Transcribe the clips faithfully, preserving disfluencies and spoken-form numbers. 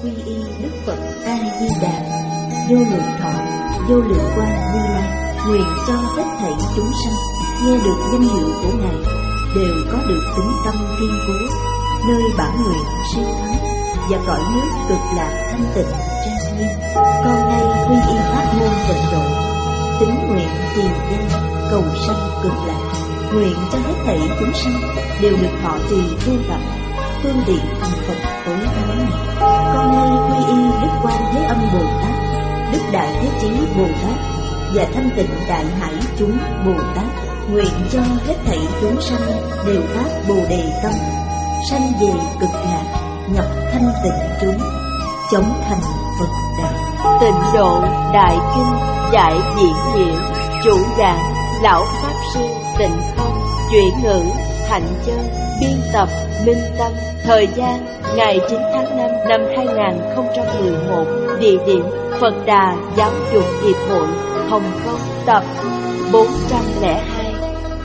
quy y Đức Phật A Di Đà, vô lượng thọ, vô lượng quang Như Lai, nguyện cho hết thảy chúng sanh nghe được danh hiệu của Ngài đều có được tính tâm kiên cố, nơi bản nguyện siêu thắng và cõi nước cực lạc thanh tịnh trang nghiêm. Con nay quy y pháp môn tịnh độ, tín nguyện tiền danh cầu sanh cực lạc, nguyện cho hết thảy chúng sanh đều được thọ trì tu tập phương tiện thành Phật tối thắng này. Con nay quy y Đức Quan Thế Âm Bồ Tát, Đức Đại Thế Chí Bồ Tát và Thanh Tịnh Đại Hải chúng Bồ Tát, nguyện cho hết thảy chúng sanh đều phát Bồ Đề tâm, sanh về cực lạc, nhập thanh tịnh chúng, chống thành Phật đạo. Tịnh độ Đại Kinh giải diễn nghĩa, chủ giảng Lão Pháp Sư Tịnh Không, chuyển ngữ Hạnh Chân, biên tập Minh Tâm. Thời gian ngày chín tháng năm năm hai nghìn không trăm mười một. Địa điểm Phật Đà Giáo dục Hiệp hội, Hồng Kông, tập bốn trăm lẻ hai.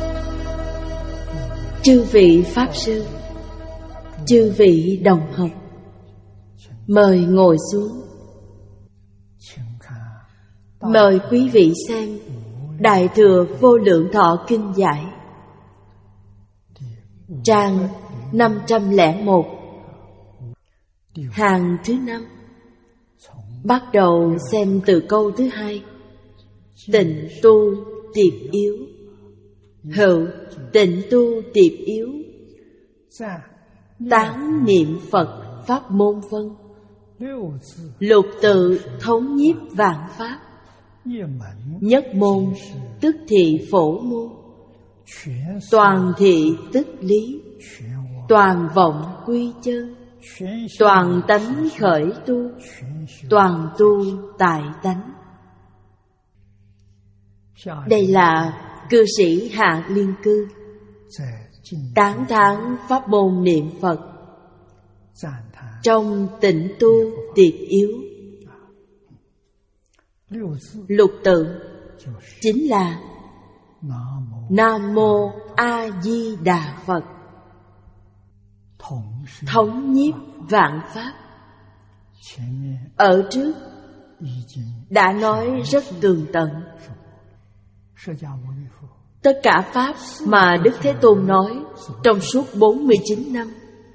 Chư vị Pháp Sư, chư vị đồng học, mời ngồi xuống. Mời quý vị xem Đại Thừa Vô Lượng Thọ Kinh Giải, trang năm trăm lẻ một, hàng thứ năm. Bắt đầu xem từ câu thứ hai. Tịnh tu tiệp yếu, hữu tịnh tu tiệp yếu, tán niệm Phật pháp môn vân, lục tự thống nhiếp vạn pháp, nhất môn tức thị phổ môn, toàn thị tức lý, toàn vọng quy chân, toàn tánh khởi tu, toàn tu tại tánh. Đây là cư sĩ Hạ Liên Cư tán thán pháp môn niệm Phật trong tịnh tu tiệp yếu. Lục tự chính là Nam Mô A Di Đà Phật, thống nhiếp vạn pháp. Ở trước đã nói rất tường tận. Tất cả pháp mà Đức Thế Tôn nói trong suốt bốn mươi chín năm,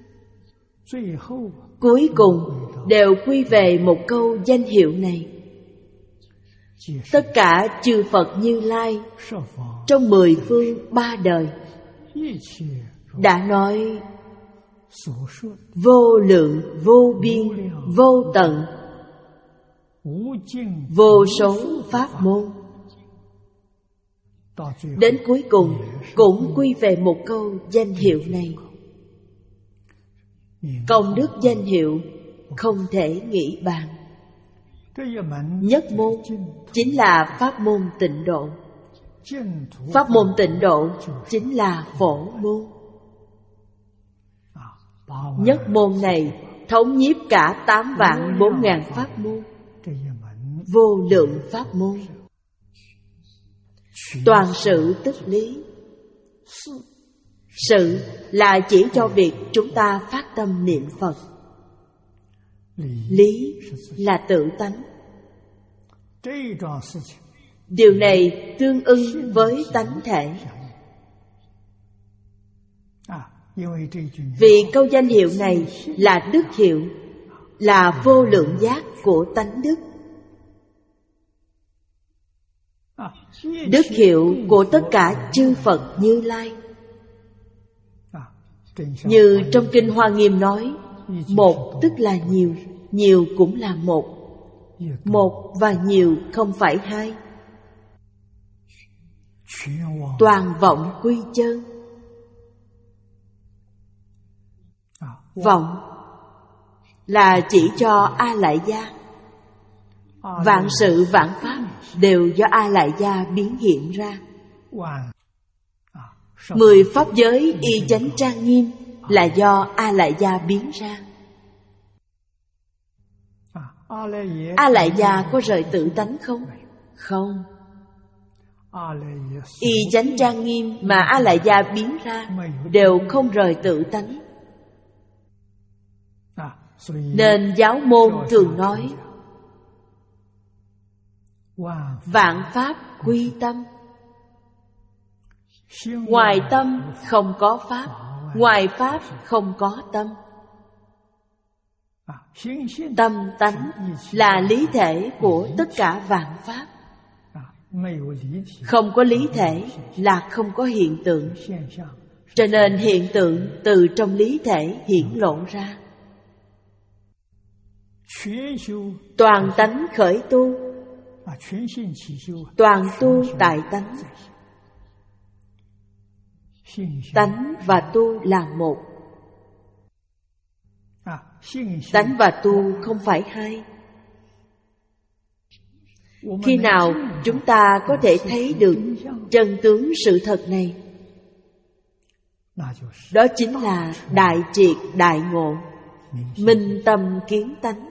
cuối cùng đều quy về một câu danh hiệu này. Tất cả chư Phật Như Lai trong mười phương ba đời đã nói vô lượng, vô biên, vô tận, vô số pháp môn. Đến cuối cùng cũng quy về một câu danh hiệu này. Công đức danh hiệu không thể nghĩ bàn. Nhất môn chính là pháp môn tịnh độ. Pháp môn tịnh độ chính là phổ môn. Nhất môn này thống nhiếp cả tám vạn bốn ngàn pháp môn, vô lượng pháp môn. Toàn sự tức lý. Sự là chỉ cho việc chúng ta phát tâm niệm Phật. Lý là tự tánh. Điều này tương ưng với tánh thể. Vì câu danh hiệu này là đức hiệu, là vô lượng giác của tánh đức. Đức hiệu của tất cả chư Phật Như Lai. Như trong Kinh Hoa Nghiêm nói, một tức là nhiều, nhiều cũng là một. Một và nhiều không phải hai. Toàn vọng quy chân. Vọng là chỉ cho A Lại Gia. Vạn sự vạn pháp đều do A Lại Gia biến hiện ra. Mười pháp giới y chánh trang nghiêm là do A Lại Gia biến ra. A Lại Gia có rời tự tánh không? Không. Y chánh trang nghiêm mà A Lại Gia biến ra đều không rời tự tánh. Nên giáo môn thường nói vạn pháp quy tâm. Ngoài tâm không có pháp, ngoài pháp không có tâm. Tâm tánh là lý thể của tất cả vạn pháp. Không có lý thể là không có hiện tượng. Cho nên hiện tượng từ trong lý thể hiển lộ ra. Toàn tánh khởi tu, toàn tu tại tánh. Tánh và tu là một. Tánh và tu không phải hai. Khi nào chúng ta có thể thấy được chân tướng sự thật này, đó chính là đại triệt đại ngộ, minh tâm kiến tánh.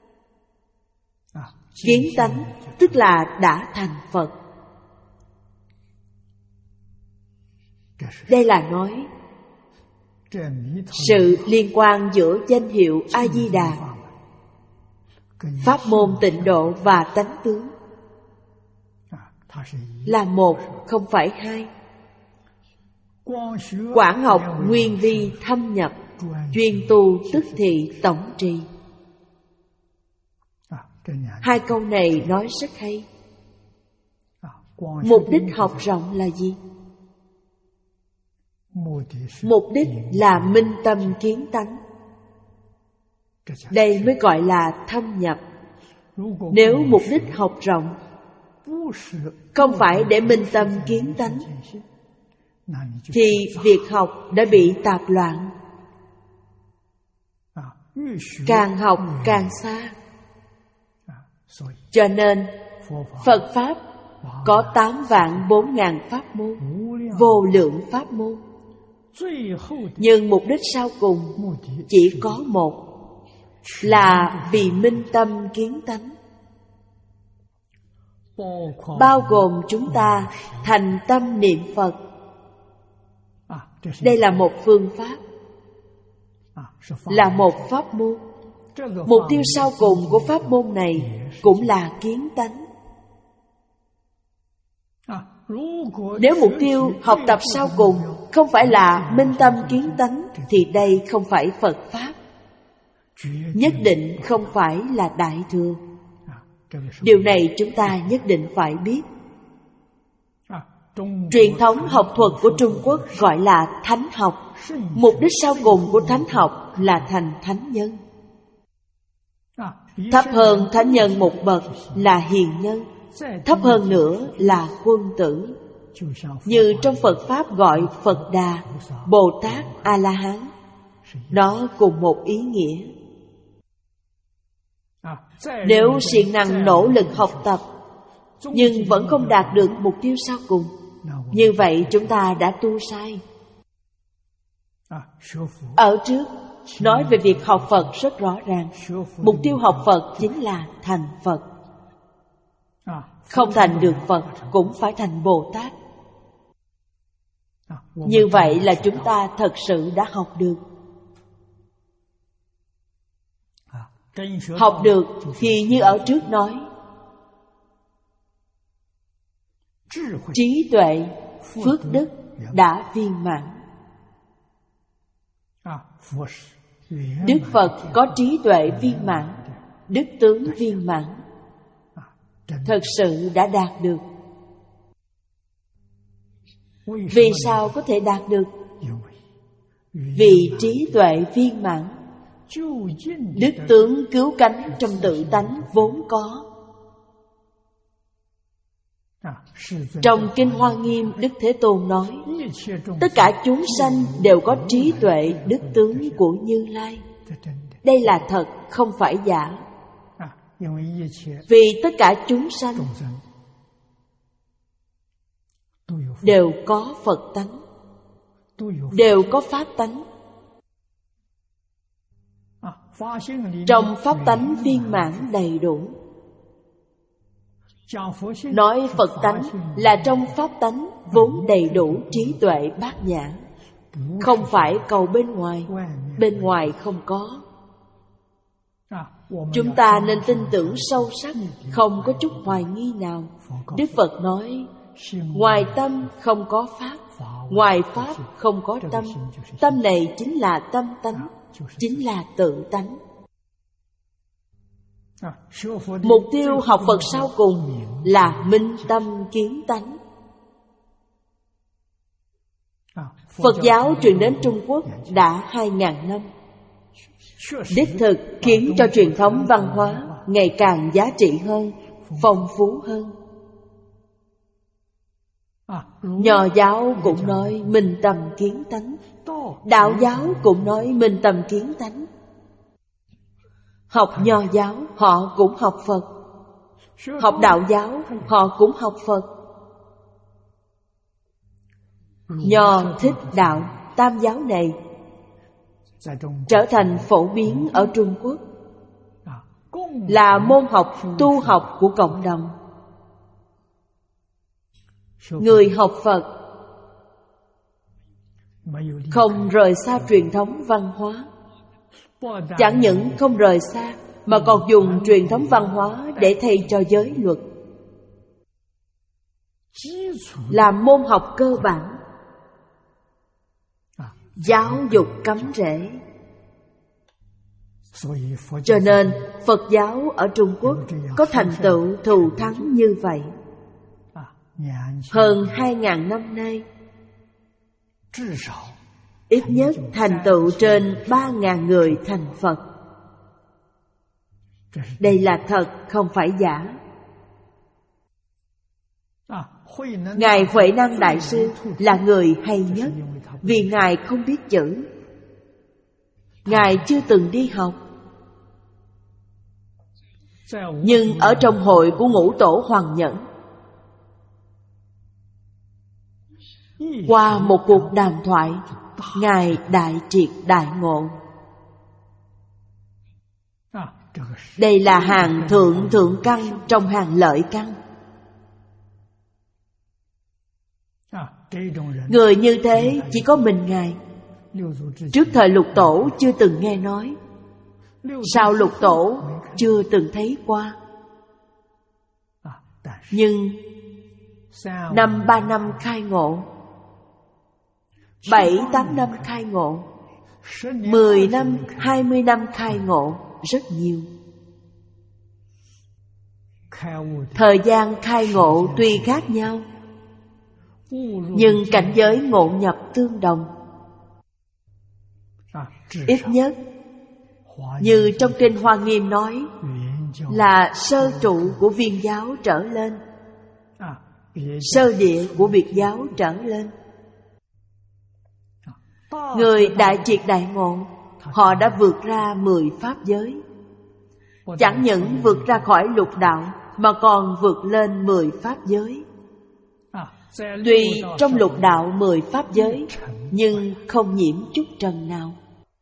Kiến tánh tức là đã thành Phật. Đây là nói sự liên quan giữa danh hiệu A-di-đà, pháp môn tịnh độ và tánh tướng là một, không phải hai. Quảng học nguyên vi thâm nhập, chuyên tu tức thị tổng trì. Hai câu này nói rất hay. Mục đích học rộng là gì? Mục đích là minh tâm kiến tánh. Đây mới gọi là thâm nhập. Nếu mục đích học rộng không phải để minh tâm kiến tánh, thì việc học đã bị tạp loạn, càng học càng xa. Cho nên Phật Pháp có tám vạn bốn ngàn pháp môn, vô lượng pháp môn. Nhưng mục đích sau cùng chỉ có một, là vì minh tâm kiến tánh. Bao gồm chúng ta thành tâm niệm Phật. Đây là một phương pháp, là một pháp môn. Mục tiêu sau cùng của pháp môn này cũng là kiến tánh. Nếu mục tiêu học tập sau cùng không phải là minh tâm kiến tánh, thì đây không phải Phật Pháp, nhất định không phải là Đại Thừa. Điều này chúng ta nhất định phải biết. Truyền thống học thuật của Trung Quốc gọi là thánh học. Mục đích sau cùng của thánh học là thành thánh nhân. Thấp hơn thánh nhân một bậc là hiền nhân, thấp hơn nữa là quân tử. Như trong Phật Pháp gọi Phật Đà, Bồ Tát, A-la-hán, nó cùng một ý nghĩa. Nếu siêng năng nỗ lực học tập nhưng vẫn không đạt được mục tiêu sau cùng, như vậy chúng ta đã tu sai. Ở trước nói về việc học Phật rất rõ ràng. Mục tiêu học Phật chính là thành Phật. Không thành được Phật cũng phải thành Bồ Tát. Như vậy là chúng ta thật sự đã học được. Học được thì như ở trước nói, trí tuệ, phước đức đã viên mãn. Đức Phật có trí tuệ viên mãn, đức tướng viên mãn, thật sự đã đạt được. Vì sao có thể đạt được? Vì trí tuệ viên mãn, đức tướng cứu cánh trong tự tánh vốn có. Trong Kinh Hoa Nghiêm, Đức Thế Tôn nói, tất cả chúng sanh đều có trí tuệ đức tướng của Như Lai. Đây là thật, không phải giả. Vì tất cả chúng sanh đều có Phật tánh, đều có Pháp tánh. Trong Pháp tánh viên mãn đầy đủ. Nói Phật tánh là trong Pháp tánh vốn đầy đủ trí tuệ bát nhã, không phải cầu bên ngoài, bên ngoài không có. Chúng ta nên tin tưởng sâu sắc, không có chút hoài nghi nào. Đức Phật nói, ngoài tâm không có Pháp, ngoài Pháp không có tâm. Tâm này chính là tâm tánh, chính là tự tánh. Mục tiêu học Phật sau cùng là minh tâm kiến tánh. Phật giáo truyền đến Trung Quốc đã hai ngàn năm. Đích thực khiến cho truyền thống văn hóa ngày càng giá trị hơn, phong phú hơn. Nho giáo cũng nói minh tâm kiến tánh, đạo giáo cũng nói minh tâm kiến tánh. Học Nho giáo họ cũng học Phật, học đạo giáo họ cũng học Phật. Nho Thích đạo tam giáo này trở thành phổ biến ở Trung Quốc, là môn học tu học của cộng đồng. Người học Phật không rời xa truyền thống văn hóa. Chẳng những không rời xa, mà còn dùng truyền thống văn hóa để thay cho giới luật, làm môn học cơ bản, giáo dục cắm rễ. Cho nên Phật giáo ở Trung Quốc có thành tựu thù thắng như vậy. Hơn hai ngàn năm nay, ít nhất thành tựu trên ba ngàn người thành Phật. Đây là thật, không phải giả. Ngài Huệ Năng Đại Sư là người hay nhất, vì Ngài không biết chữ. Ngài chưa từng đi học. Nhưng ở trong hội của Ngũ Tổ Hoàng Nhẫn, qua một cuộc đàm thoại, Ngài đại triệt đại ngộ. Đây là hàng thượng thượng căn trong hàng lợi căn. Người như thế chỉ có mình Ngài. Trước thời Lục Tổ chưa từng nghe nói, sau Lục Tổ chưa từng thấy qua. Nhưng năm ba năm khai ngộ, bảy tám năm khai ngộ, mười năm, hai mươi năm khai ngộ, rất nhiều. Thời gian khai ngộ tuy khác nhau, nhưng cảnh giới ngộ nhập tương đồng. Ít nhất, như trong Kinh Hoa Nghiêm nói, là sơ trụ của Viên giáo trở lên, sơ địa của Biệt giáo trở lên. Người đại triệt đại ngộ, họ đã vượt ra mười pháp giới. Chẳng những vượt ra khỏi lục đạo, mà còn vượt lên mười pháp giới. Tuy trong lục đạo mười pháp giới, nhưng không nhiễm chút trần nào.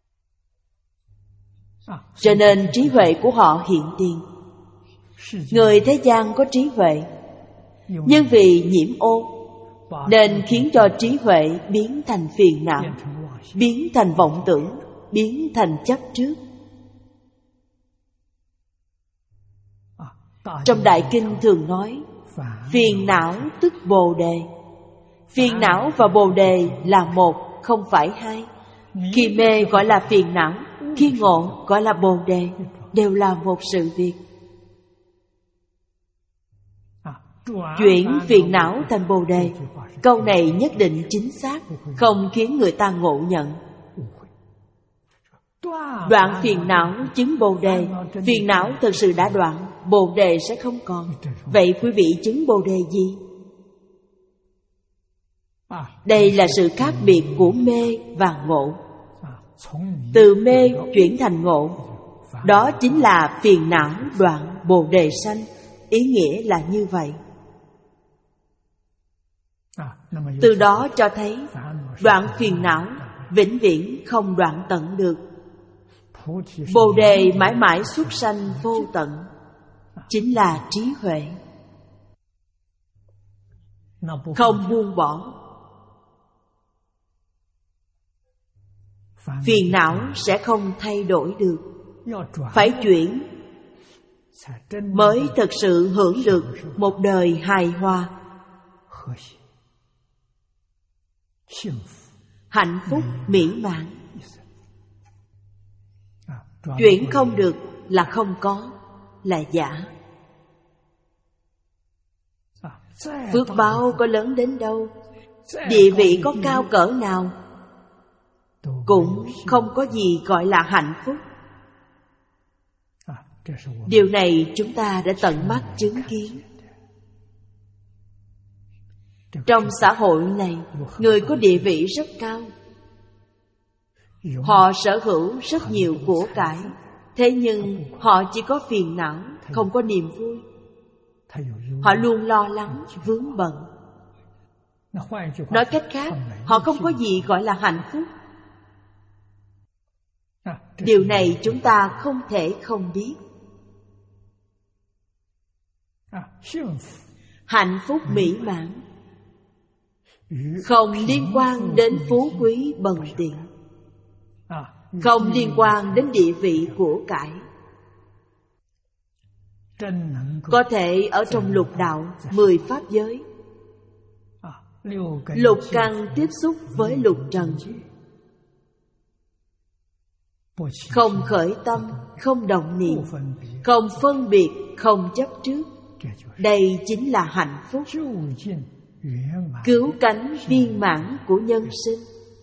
Cho nên trí huệ của họ hiện tiền. Người thế gian có trí huệ, nhưng vì nhiễm ô, nên khiến cho trí huệ biến thành phiền não, biến thành vọng tưởng, biến thành chấp trước. Trong Đại Kinh thường nói, phiền não tức bồ đề. Phiền não và bồ đề là một, không phải hai. Khi mê gọi là phiền não, khi ngộ gọi là bồ đề, đều là một sự việc. Chuyển phiền não thành bồ đề, câu này nhất định chính xác, không khiến người ta ngộ nhận. Đoạn phiền não chứng bồ đề, phiền não thực sự đã đoạn, bồ đề sẽ không còn. Vậy quý vị chứng bồ đề gì? Đây là sự khác biệt của mê và ngộ. Từ mê chuyển thành ngộ, đó chính là phiền não đoạn bồ đề sanh. Ý nghĩa là như vậy. Từ đó cho thấy đoạn phiền não vĩnh viễn không đoạn tận được. Bồ đề mãi mãi xuất sanh vô tận, chính là trí huệ. Không buông bỏ, phiền não sẽ không thay đổi được. Phải chuyển mới thật sự hưởng được một đời hài hòa, hạnh phúc mỹ mãn. Chuyển không được là không có, là giả. Phước báo có lớn đến đâu, địa vị có cao cỡ nào, cũng không có gì gọi là hạnh phúc. Điều này chúng ta đã tận mắt chứng kiến. Trong xã hội này, người có địa vị rất cao, họ sở hữu rất nhiều của cải, thế nhưng họ chỉ có phiền não, không có niềm vui. Họ luôn lo lắng, vướng bận. Nói cách khác, họ không có gì gọi là hạnh phúc. Điều này chúng ta không thể không biết. Hạnh phúc mỹ mãn không liên quan đến phú quý bần tiện, không liên quan đến địa vị của cải. Có thể ở trong lục đạo, mười pháp giới, lục căn tiếp xúc với lục trần, không khởi tâm, không động niệm, không phân biệt, không chấp trước. Đây chính là hạnh phúc, cứu cánh viên mãn của nhân sinh.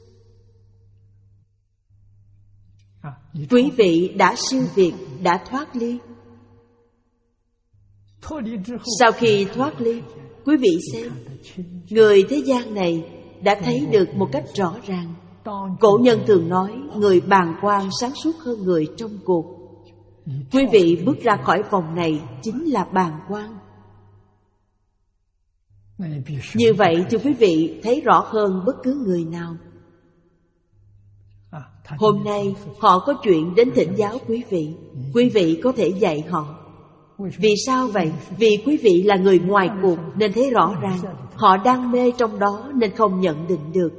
Quý vị đã siêu việt, đã thoát ly. Sau khi thoát ly, quý vị xem, người thế gian này đã thấy được một cách rõ ràng. Cổ nhân thường nói, người bàng quan sáng suốt hơn người trong cuộc. Quý vị bước ra khỏi vòng này chính là bàng quan. Như vậy thì quý vị thấy rõ hơn bất cứ người nào. Hôm nay họ có chuyện đến thỉnh giáo quý vị, quý vị có thể dạy họ. Vì sao vậy? Vì quý vị là người ngoài cuộc nên thấy rõ ràng. Họ đang mê trong đó nên không nhận định được.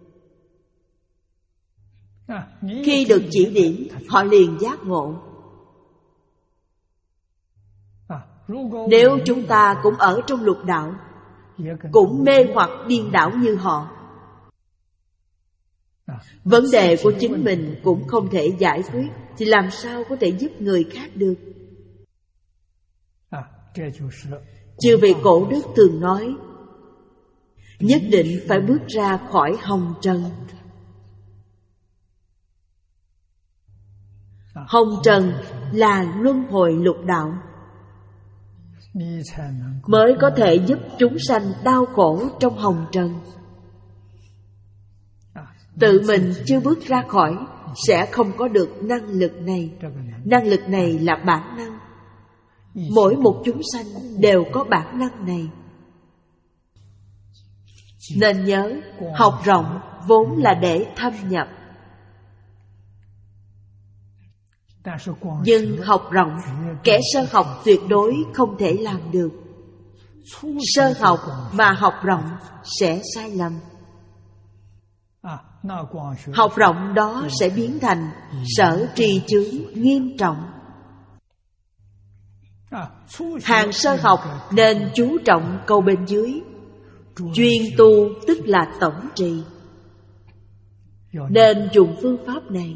Khi được chỉ điểm, họ liền giác ngộ. Nếu chúng ta cũng ở trong lục đạo, cũng mê hoặc điên đảo như họ, vấn đề của chính mình cũng không thể giải quyết, thì làm sao có thể giúp người khác được? Chư vị cổ đức thường nói, nhất định phải bước ra khỏi hồng trần. Hồng trần là luân hồi lục đạo, mới có thể giúp chúng sanh đau khổ trong hồng trần. Tự mình chưa bước ra khỏi sẽ không có được năng lực này. Năng lực này là bản năng. Mỗi một chúng sanh đều có bản năng này. Nên nhớ, học rộng vốn là để thâm nhập. Nhưng học rộng, kẻ sơ học tuyệt đối không thể làm được. Sơ học mà học rộng sẽ sai lầm. Học rộng đó sẽ biến thành sở trì chướng nghiêm trọng. Hàng sơ học nên chú trọng câu bên dưới, chuyên tu tức là tổng trì. Nên dùng phương pháp này.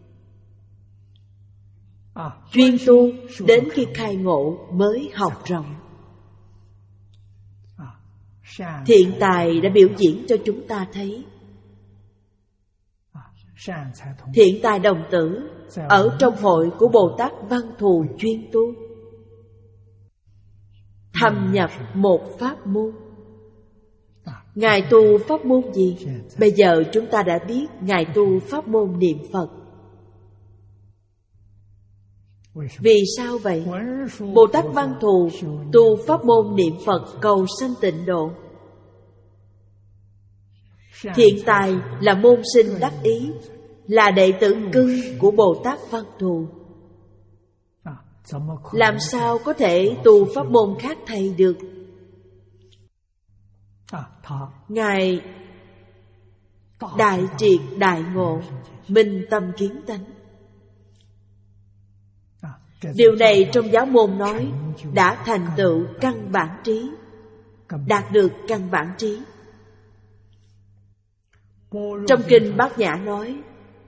Chuyên tu đến khi khai ngộ mới học rộng. Thiện tài đã biểu diễn cho chúng ta thấy. Thiện tài đồng tử ở trong hội của Bồ Tát Văn Thù chuyên tu, thâm nhập một pháp môn. Ngài tu pháp môn gì? Bây giờ chúng ta đã biết Ngài tu pháp môn niệm Phật. Vì sao vậy? Bồ Tát Văn Thù tu pháp môn niệm Phật cầu sanh tịnh độ. Thiện tài là môn sinh đắc ý, là đệ tử cưng của Bồ Tát Văn Thù. Làm sao có thể tu pháp môn khác thầy được? Ngài đại triệt đại ngộ, minh tâm kiến tánh. Điều này trong giáo môn nói đã thành tựu căn bản trí, đạt được căn bản trí. Trong kinh Bát Nhã nói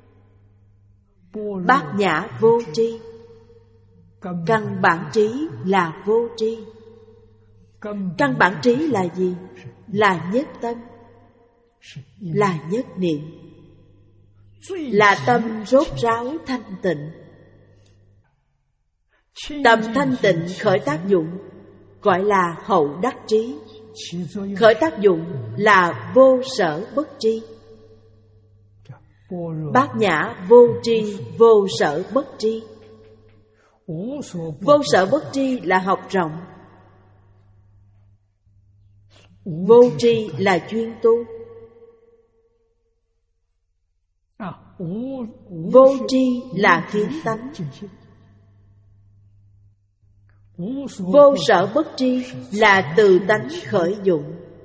Bát Nhã vô tri, căn bản trí là vô tri. Căn bản trí là gì? Là nhất tâm, là nhất niệm, là tâm rốt ráo thanh tịnh. Tâm thanh tịnh khởi tác dụng gọi là hậu đắc trí. Khởi tác dụng là vô sở bất tri. Bát Nhã vô tri, vô sở bất tri. Vô sở bất tri là học rộng, vô tri là chuyên tu. Vô tri là kiến tánh, vô sở bất tri là từ tánh khởi dụng.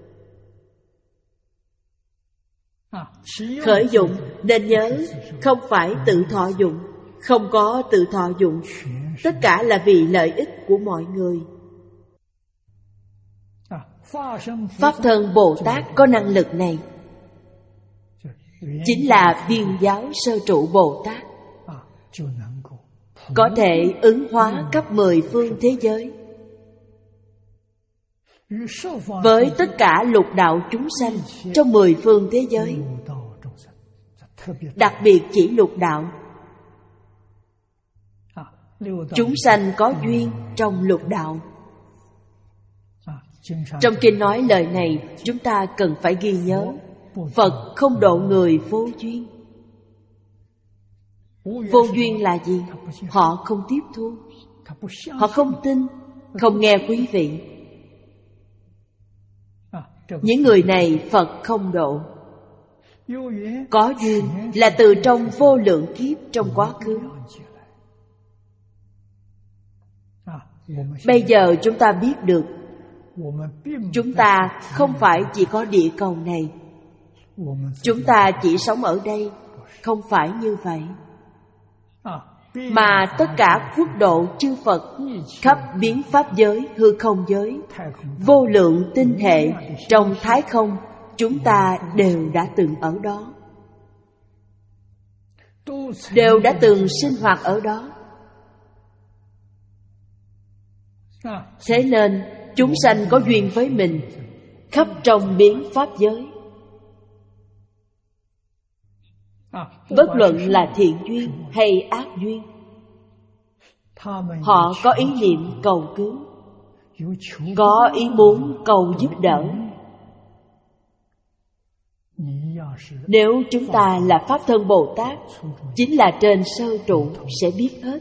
Khởi dụng nên nhớ không phải tự thọ dụng, không có tự thọ dụng, tất cả là vì lợi ích của mọi người. Pháp thân Bồ Tát có năng lực này, chính là Viên Giáo Sơ Trụ Bồ Tát, có thể ứng hóa khắp mười phương thế giới. Với tất cả lục đạo chúng sanh trong mười phương thế giới, đặc biệt chỉ lục đạo. Chúng sanh có duyên trong lục đạo. Trong kinh nói lời này, chúng ta cần phải ghi nhớ, Phật không độ người vô duyên. Vô duyên là gì? Họ không tiếp thu, họ không tin, không nghe quý vị. Những người này Phật không độ. Có duyên là từ trong vô lượng kiếp trong quá khứ. Bây giờ chúng ta biết được, chúng ta không phải chỉ có địa cầu này, chúng ta chỉ sống ở đây. Không phải như vậy, mà tất cả quốc độ chư Phật khắp biến pháp giới, hư không giới, vô lượng tinh hệ trong thái không, chúng ta đều đã từng ở đó, đều đã từng sinh hoạt ở đó. Thế nên chúng sanh có duyên với mình khắp trong biến pháp giới. Bất luận là thiện duyên hay ác duyên, họ có ý niệm cầu cứu, có ý muốn cầu giúp đỡ. Nếu chúng ta là Pháp thân Bồ Tát, chính là trên sơ trụ sẽ biết hết.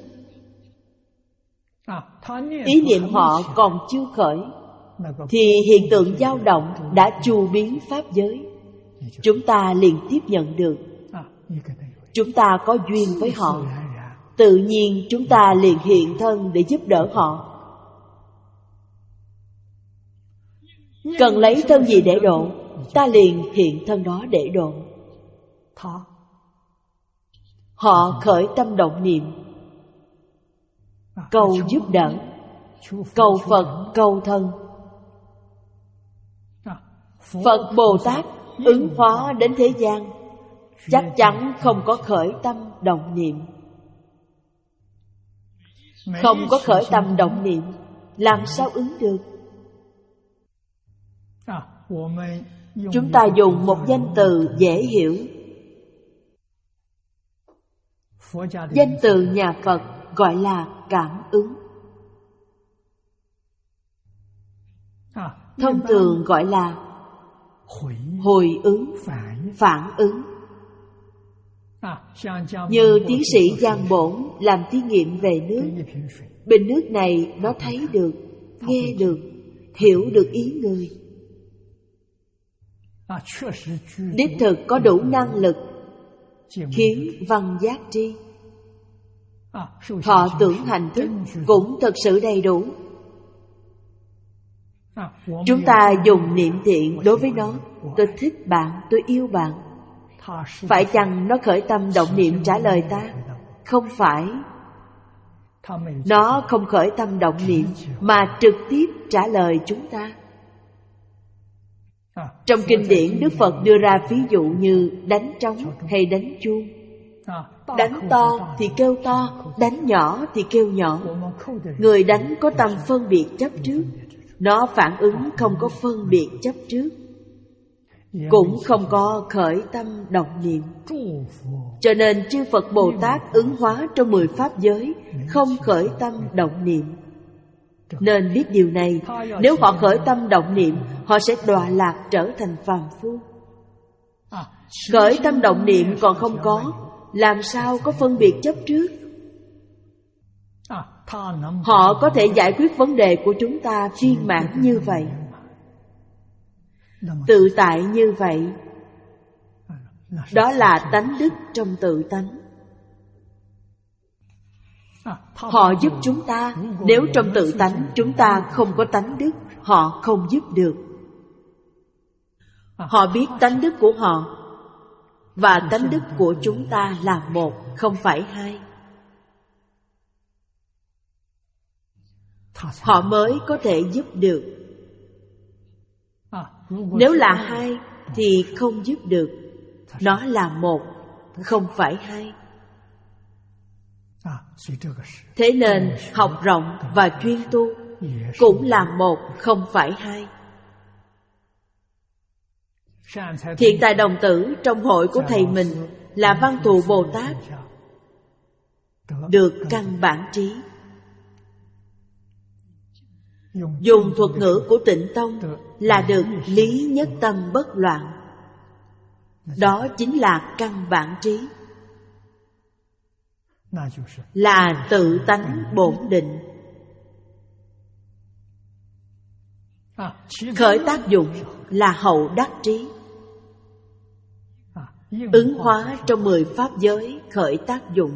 Ý niệm họ còn chưa khởi, thì hiện tượng dao động đã chu biến pháp giới, chúng ta liền tiếp nhận được. Chúng ta có duyên với họ, tự nhiên chúng ta liền hiện thân để giúp đỡ họ. Cần lấy thân gì để độ, ta liền hiện thân đó để độ. Họ khởi tâm động niệm, cầu giúp đỡ, cầu Phật, cầu thân. Phật Bồ Tát ứng hóa đến thế gian, chắc chắn không có khởi tâm động niệm. Không có khởi tâm động niệm, làm sao ứng được? Chúng ta dùng một danh từ dễ hiểu. Danh từ nhà Phật gọi là cảm ứng. Thông thường gọi là hồi ứng, phản ứng. Như tiến sĩ Giang Bổn làm thí nghiệm về nước. Bình nước này nó thấy được, nghe được, hiểu được ý người. Đích thực có đủ năng lực khiến văn giác tri. Thọ tưởng hành thức cũng thật sự đầy đủ. Chúng ta dùng niệm thiện đối với nó. Tôi thích bạn, tôi yêu bạn. Phải chăng nó khởi tâm động niệm trả lời ta? Không phải. Nó không khởi tâm động niệm mà trực tiếp trả lời chúng ta. Trong kinh điển, Đức Phật đưa ra ví dụ như đánh trống hay đánh chuông. Đánh to thì kêu to, đánh nhỏ thì kêu nhỏ. Người đánh có tâm phân biệt chấp trước, nó phản ứng không có phân biệt chấp trước, cũng không có khởi tâm động niệm. Cho nên chư Phật Bồ Tát ứng hóa trong mười pháp giới không khởi tâm động niệm. Nên biết điều này, nếu họ khởi tâm động niệm, họ sẽ đọa lạc trở thành phàm phu. Khởi tâm động niệm còn không có, làm sao có phân biệt chấp trước? Họ có thể giải quyết vấn đề của chúng ta viên mãn như vậy, tự tại như vậy. Đó là tánh đức trong tự tánh. Họ giúp chúng ta. Nếu trong tự tánh chúng ta không có tánh đức, họ không giúp được. Họ biết tánh đức của họ và tánh đức của chúng ta là một, không phải hai. Họ mới có thể giúp được. Nếu là hai thì không giúp được. Nó là một, không phải hai. Thế nên học rộng và chuyên tu cũng là một, không phải hai. Thiện tài đồng tử trong hội của thầy mình là Văn Thù Bồ Tát, được căn bản trí. Dùng thuật ngữ của Tịnh Tông là được lý nhất tâm bất loạn. Đó chính là căn bản trí, là tự tánh bổn định. Khởi tác dụng là hậu đắc trí. Ứng hóa trong mười pháp giới khởi tác dụng.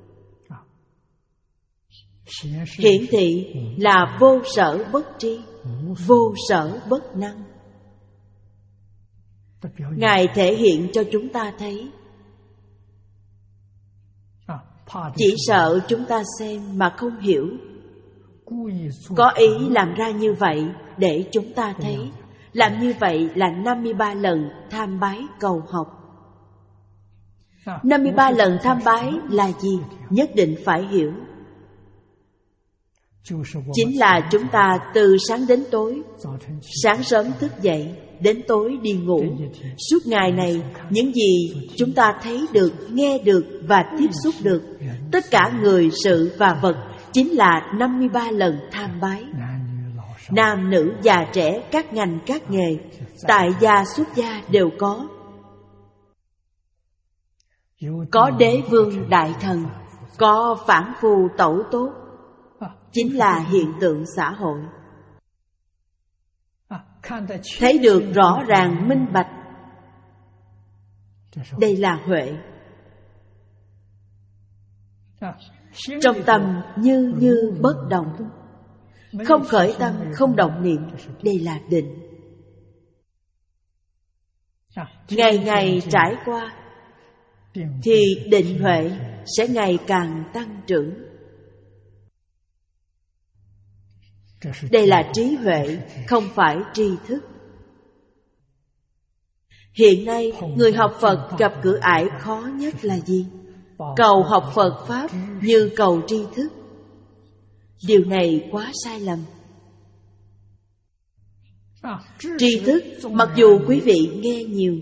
Hiển thị là vô sở bất tri, vô sở bất năng. Ngài thể hiện cho chúng ta thấy. Chỉ sợ chúng ta xem mà không hiểu, có ý làm ra như vậy để chúng ta thấy. Làm như vậy là năm mươi ba lần tham bái cầu học. năm mươi ba lần tham bái là gì? Nhất định phải hiểu. Chính là chúng ta từ sáng đến tối, sáng sớm thức dậy đến tối đi ngủ, suốt ngày này những gì chúng ta thấy được, nghe được và tiếp xúc được, tất cả người, sự và vật chính là năm mươi ba lần tham bái. Nam, nữ, già, trẻ, các ngành, các nghề, tại gia, xuất gia đều có. Có đế vương đại thần, có phản phu tẩu tốt, chính là hiện tượng xã hội. Thấy được rõ ràng minh bạch, đây là huệ. Trong tâm như như bất động, không khởi tâm, không động niệm, đây là định. Ngày ngày trải qua thì định huệ sẽ ngày càng tăng trưởng. Đây là trí huệ, không phải tri thức. Hiện nay người học Phật gặp cửa ải khó nhất là gì? Cầu học Phật Pháp như cầu tri thức. Điều này quá sai lầm. Tri thức mặc dù quý vị nghe nhiều,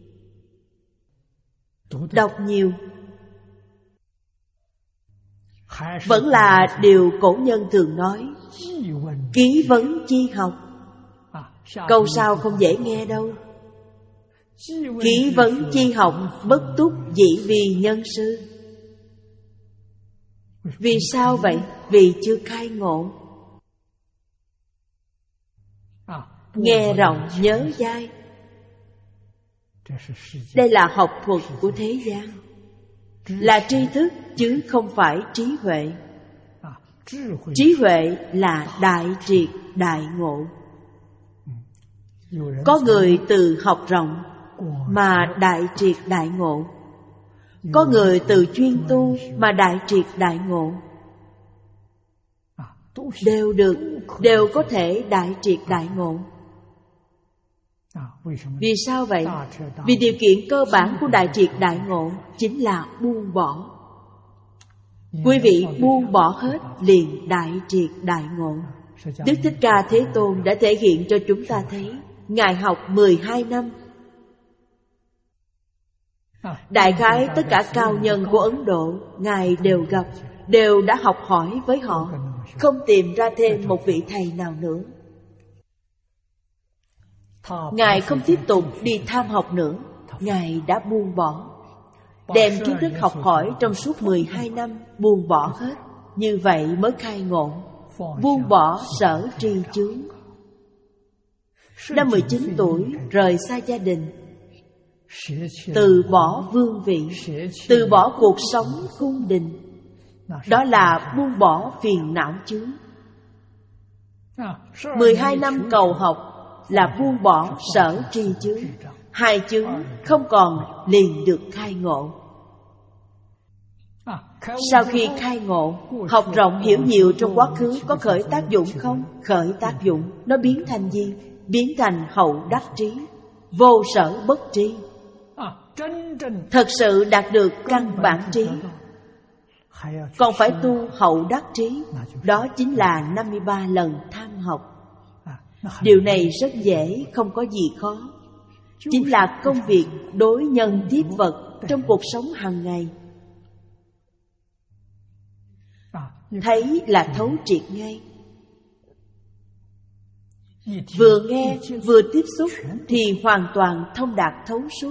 đọc nhiều, vẫn là điều cổ nhân thường nói, ký vấn chi học. Câu sau không dễ nghe đâu. Ký vấn chi học, bất túc dĩ vì nhân sư. Vì sao vậy? Vì chưa khai ngộ. Nghe rộng nhớ dai. Đây là học thuật của thế gian, là tri thức chứ không phải trí huệ. Trí huệ là đại triệt đại ngộ. Có người từ học rộng mà đại triệt đại ngộ, có người từ chuyên tu mà đại triệt đại ngộ. đều được, đều có thể đại triệt đại ngộ. Vì sao vậy? Vì điều kiện cơ bản của đại triệt đại ngộ chính là buông bỏ. Quý vị buông bỏ hết liền đại triệt đại ngộ. Đức Thích Ca Thế Tôn đã thể hiện cho chúng ta thấy. Ngài học mười hai năm. Đại khái tất cả cao nhân của Ấn Độ Ngài đều gặp, đều đã học hỏi với họ, không tìm ra thêm một vị thầy nào nữa. Ngài không tiếp tục đi tham học nữa. Ngài đã buông bỏ, đem kiến thức học hỏi trong suốt mười hai năm buông bỏ hết. Như vậy mới khai ngộ, buông bỏ sở tri chướng. Năm mười chín tuổi rời xa gia đình, từ bỏ vương vị, từ bỏ cuộc sống cung đình. Đó là buông bỏ phiền não chướng. Mười hai năm cầu học là buông bỏ sở tri chướng. Hai chướng không còn liền được khai ngộ. Sau khi khai ngộ, học rộng hiểu nhiều trong quá khứ có khởi tác dụng không? Khởi tác dụng. Nó biến thành gì? Biến thành hậu đắc trí, vô sở bất tri. Thật sự đạt được căn bản trí. Còn phải tu hậu đắc trí. Đó chính là năm mươi ba lần tham học. Điều này rất dễ, không có gì khó. Chính là công việc đối nhân tiếp vật trong cuộc sống hàng ngày. Thấy là thấu triệt ngay. Vừa nghe vừa tiếp xúc thì hoàn toàn thông đạt thấu suốt.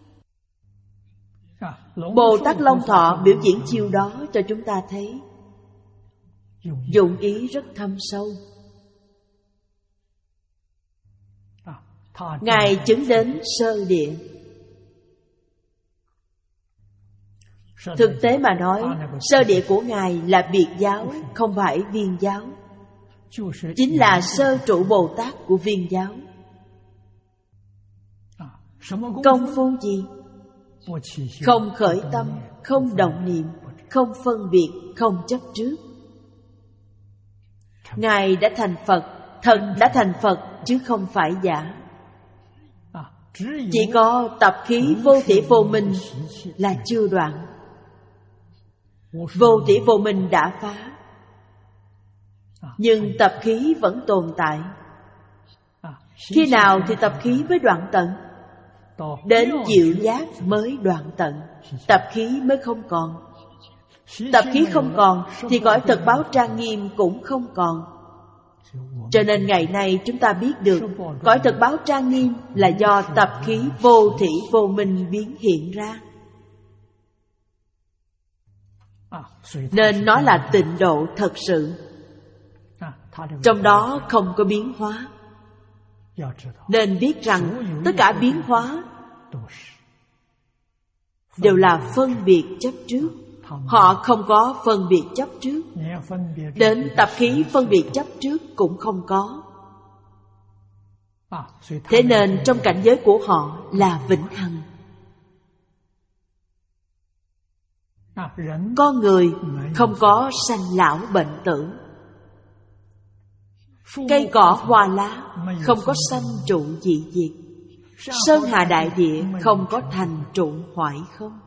Bồ Tát Long Thọ biểu diễn chiêu đó cho chúng ta thấy. Dụng ý rất thâm sâu. Ngài chứng đến sơ địa. Thực tế mà nói, sơ địa của Ngài là biệt giáo, không phải viên giáo. Chính là sơ trụ Bồ Tát của viên giáo. Công phu gì? Không khởi tâm, không động niệm, không phân biệt, không chấp trước. Ngài đã thành Phật, thật đã thành Phật chứ không phải giả. Chỉ có tập khí vô thể vô minh là chưa đoạn. Vô thể vô minh đã phá, nhưng tập khí vẫn tồn tại. Khi nào thì tập khí mới đoạn tận? Đến diệu giác mới đoạn tận, tập khí mới không còn. Tập khí không còn thì cõi thật báo trang nghiêm cũng không còn. Cho nên ngày nay chúng ta biết được cõi thật báo trang nghiêm là do tập khí vô thỉ vô minh biến hiện ra. Nên nó là tịnh độ thật sự. Trong đó không có biến hóa. Nên biết rằng tất cả biến hóa đều là phân biệt chấp trước. Họ không có phân biệt chấp trước. Đến tập khí phân biệt chấp trước cũng không có. Thế nên trong cảnh giới của họ là vĩnh hằng. Con người không có sanh lão bệnh tử. Cây cỏ hoa lá không có sanh trụ dị diệt. Sơn hà đại địa không có thành trụ hoại không.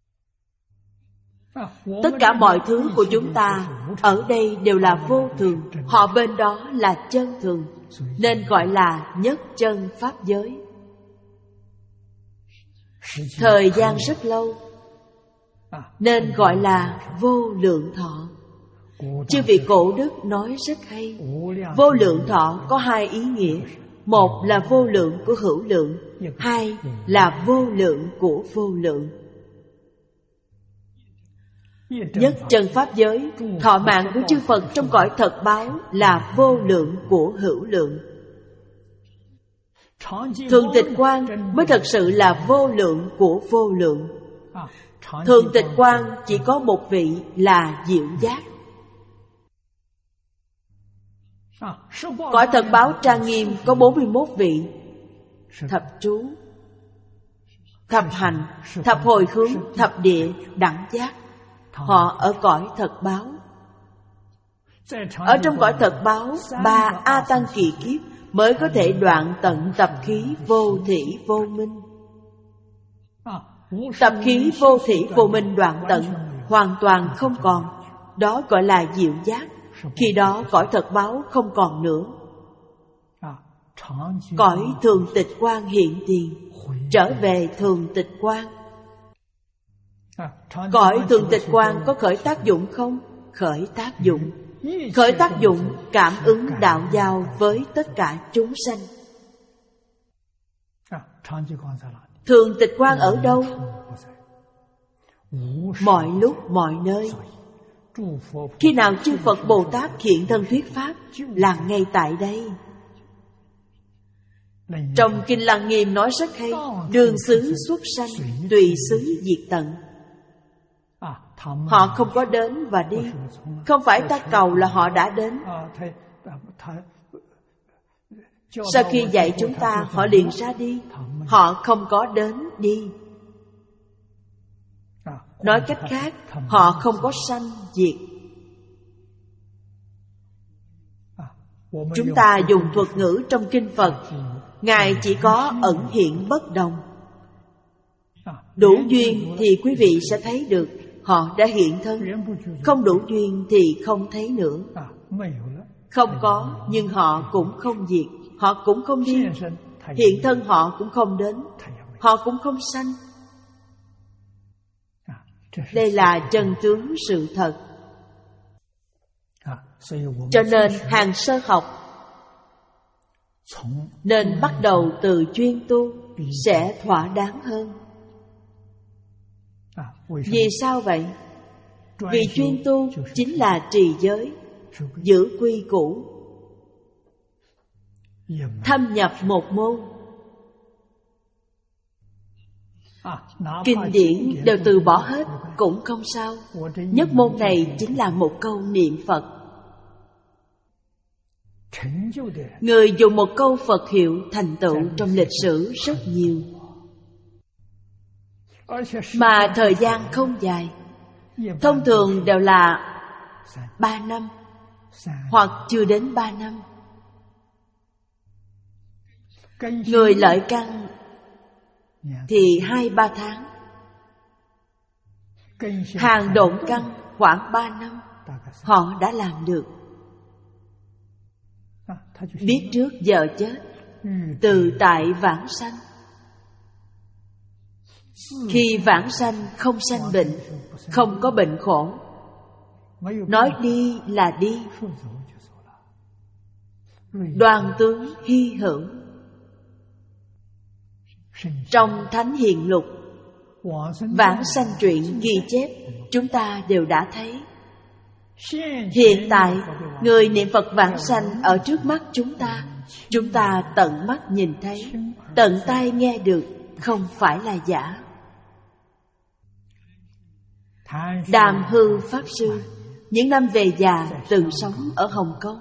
Tất cả mọi thứ của chúng ta ở đây đều là vô thường. Họ bên đó là chân thường, nên gọi là nhất chân pháp giới. Thời gian rất lâu nên gọi là vô lượng thọ. Chư vị cổ đức nói rất hay. Vô lượng thọ có hai ý nghĩa. Một là vô lượng của hữu lượng, hai là vô lượng của vô lượng. Nhất chân pháp giới, thọ mạng của chư Phật trong cõi thật báo là vô lượng của hữu lượng. Thường tịch quang mới thật sự là vô lượng của vô lượng. Thường tịch quang chỉ có một vị là diệu giác. Cõi thật báo trang nghiêm có bốn mươi mốt vị: thập trú, thập hành, thập hồi hướng, thập địa, đẳng giác. Họ ở cõi thật báo. Ở trong cõi thật báo, ba A Tăng kỳ kiếp mới có thể đoạn tận tập khí vô thỉ vô minh. Tập khí vô thỉ vô minh đoạn tận, hoàn toàn không còn. Đó gọi là diệu giác. Khi đó cõi thật báo không còn nữa. Cõi thường tịch quang hiện tiền, trở về thường tịch quang. Cõi thường tịch quang có khởi tác dụng không? Khởi tác dụng. Khởi tác dụng cảm ứng đạo giao với tất cả chúng sanh. Thường tịch quang ở đâu? Mọi lúc mọi nơi. Khi nào chư Phật Bồ Tát hiện thân thuyết pháp là ngay tại đây. Trong Kinh Lăng Nghiêm nói rất hay: đường xứ xuất sanh, tùy xứ diệt tận. Họ không có đến và đi. Không phải ta cầu là họ đã đến. Sau khi dạy chúng ta, họ liền ra đi. Họ không có đến đi. Nói cách khác, họ không có sanh diệt. Chúng ta dùng thuật ngữ trong Kinh Phật, Ngài chỉ có ẩn hiện bất đồng. Đủ duyên thì quý vị sẽ thấy được họ đã hiện thân. Không đủ duyên thì không thấy nữa. Không có, nhưng họ cũng không diệt. Họ cũng không đi. Hiện thân họ cũng không đến. Họ cũng không sanh. Đây là chân tướng sự thật. Cho nên hàng sơ học nên bắt đầu từ chuyên tu sẽ thỏa đáng hơn. Vì sao vậy? Vì chuyên tu chính là trì giới, giữ quy củ, thâm nhập một môn. Kinh điển đều từ bỏ hết cũng không sao. Nhất môn này chính là một câu niệm Phật. Người dùng một câu Phật hiệu thành tựu trong lịch sử rất nhiều, mà thời gian không dài. Thông thường đều là ba năm hoặc chưa đến ba năm. Người lợi căn thì hai ba tháng, hàng độn căn khoảng ba năm. Họ đã làm được. Biết trước giờ chết, từ tại vãng sanh. Khi vãng sanh không sanh bệnh, không có bệnh khổ. Nói đi là đi. Đoan tướng hy hữu. Trong Thánh Hiền Lục, vãng sanh truyện ghi chép, chúng ta đều đã thấy. Hiện tại, người niệm Phật vãng sanh ở trước mắt chúng ta. Chúng ta tận mắt nhìn thấy, tận tai nghe được, không phải là giả. Đàm Hư Pháp Sư những năm về già từng sống ở Hồng Kông.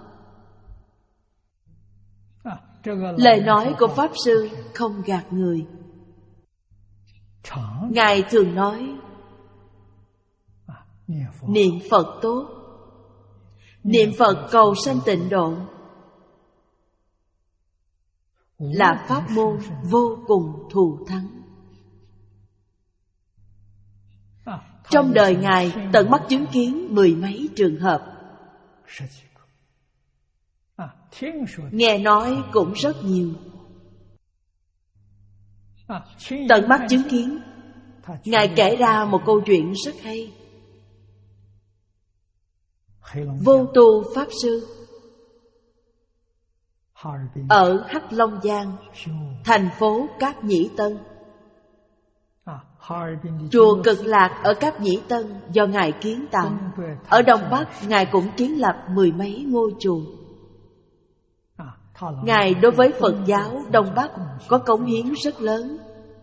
Lời nói của Pháp Sư không gạt người. Ngài thường nói: niệm Phật tốt, niệm Phật cầu sanh tịnh độ là pháp môn vô cùng thù thắng. Trong đời Ngài tận mắt chứng kiến mười mấy trường hợp, nghe nói cũng rất nhiều. Tận mắt chứng kiến. Ngài kể ra một câu chuyện rất hay. Vô Tu Pháp Sư ở Hắc Long Giang, thành phố Cáp Nhĩ Tân. Chùa Cực Lạc ở Cáp Nhĩ Tân do Ngài kiến tạo. Ở Đông Bắc, Ngài cũng kiến lập mười mấy ngôi chùa. Ngài đối với Phật giáo Đông Bắc có cống hiến rất lớn.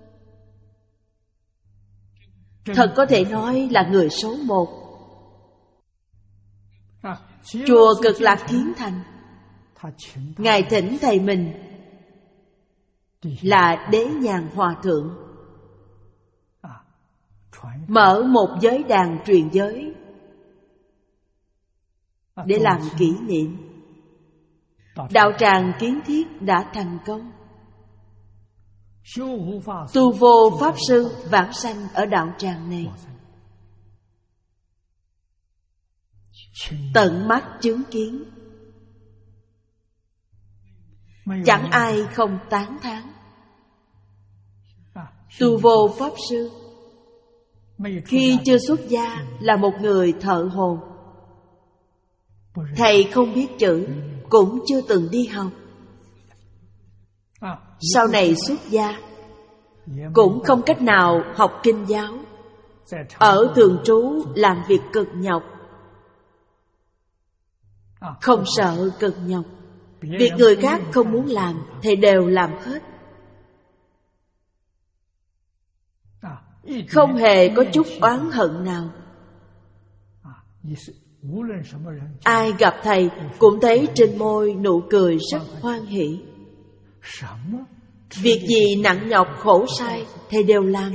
Thật có thể nói là người số một. Chùa Cực Lạc kiến thành, Ngài thỉnh thầy mình là Đế Nhàn Hòa Thượng mở một giới đàn truyền giới. để làm kỷ niệm. Đạo tràng kiến thiết đã thành công. Tu vô Pháp Sư vãng sanh ở đạo tràng này, tận mắt chứng kiến, chẳng ai không tán thán. Tu vô Pháp Sư khi chưa xuất gia là một người thợ hồ, thầy không biết chữ, cũng chưa từng đi học. Sau này xuất gia cũng không cách nào học kinh giáo, ở thường trú làm việc cực nhọc. Không sợ cực nhọc, việc người khác không muốn làm thầy đều làm hết, không hề có chút oán hận nào. Ai gặp thầy cũng thấy trên môi nụ cười rất hoan hỷ. Việc gì nặng nhọc khổ sai thầy đều làm.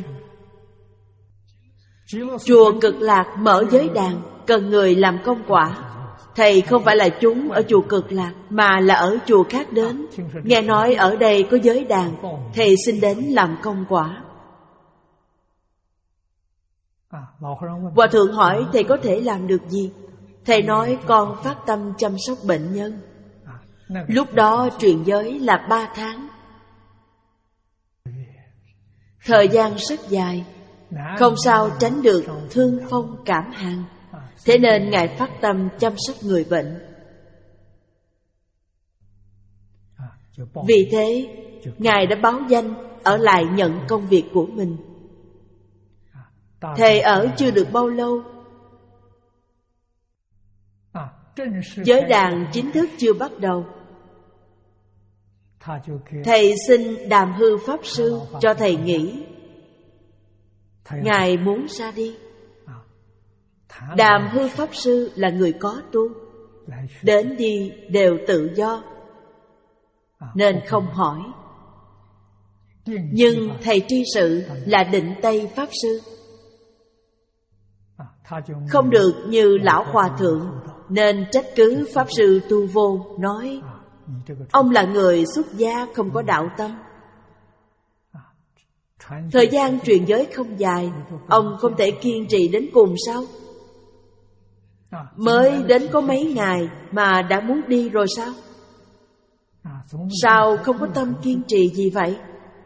Chùa Cực Lạc mở giới đàn, cần người làm công quả. Thầy không phải là chúng ở chùa Cực Lạc, mà là ở chùa khác đến. Nghe nói ở đây có giới đàn, thầy xin đến làm công quả. Hòa thượng hỏi thầy có thể làm được gì? Thầy nói con phát tâm chăm sóc bệnh nhân. Lúc đó truyền giới là ba tháng, thời gian rất dài, không sao tránh được thương phong cảm hàn. Thế nên Ngài phát tâm chăm sóc người bệnh. Vì thế Ngài đã báo danh ở lại nhận công việc của mình. Thầy ở chưa được bao lâu, giới đàn chính thức chưa bắt đầu, thầy xin Đàm Hư Pháp Sư cho thầy nghỉ. Ngài muốn ra đi. Đàm Hư Pháp Sư là người có tu, đến đi đều tự do, nên không hỏi. Nhưng thầy tri sự là Định Tây Pháp Sư, không được như lão hòa thượng, nên trách cứ Pháp Sư Tu Vô, nói ông là người xuất gia không có đạo tâm. Thời gian truyền giới không dài, ông không thể kiên trì đến cùng sao? Mới đến có mấy ngày mà đã muốn đi rồi sao? Sao không có tâm kiên trì gì vậy?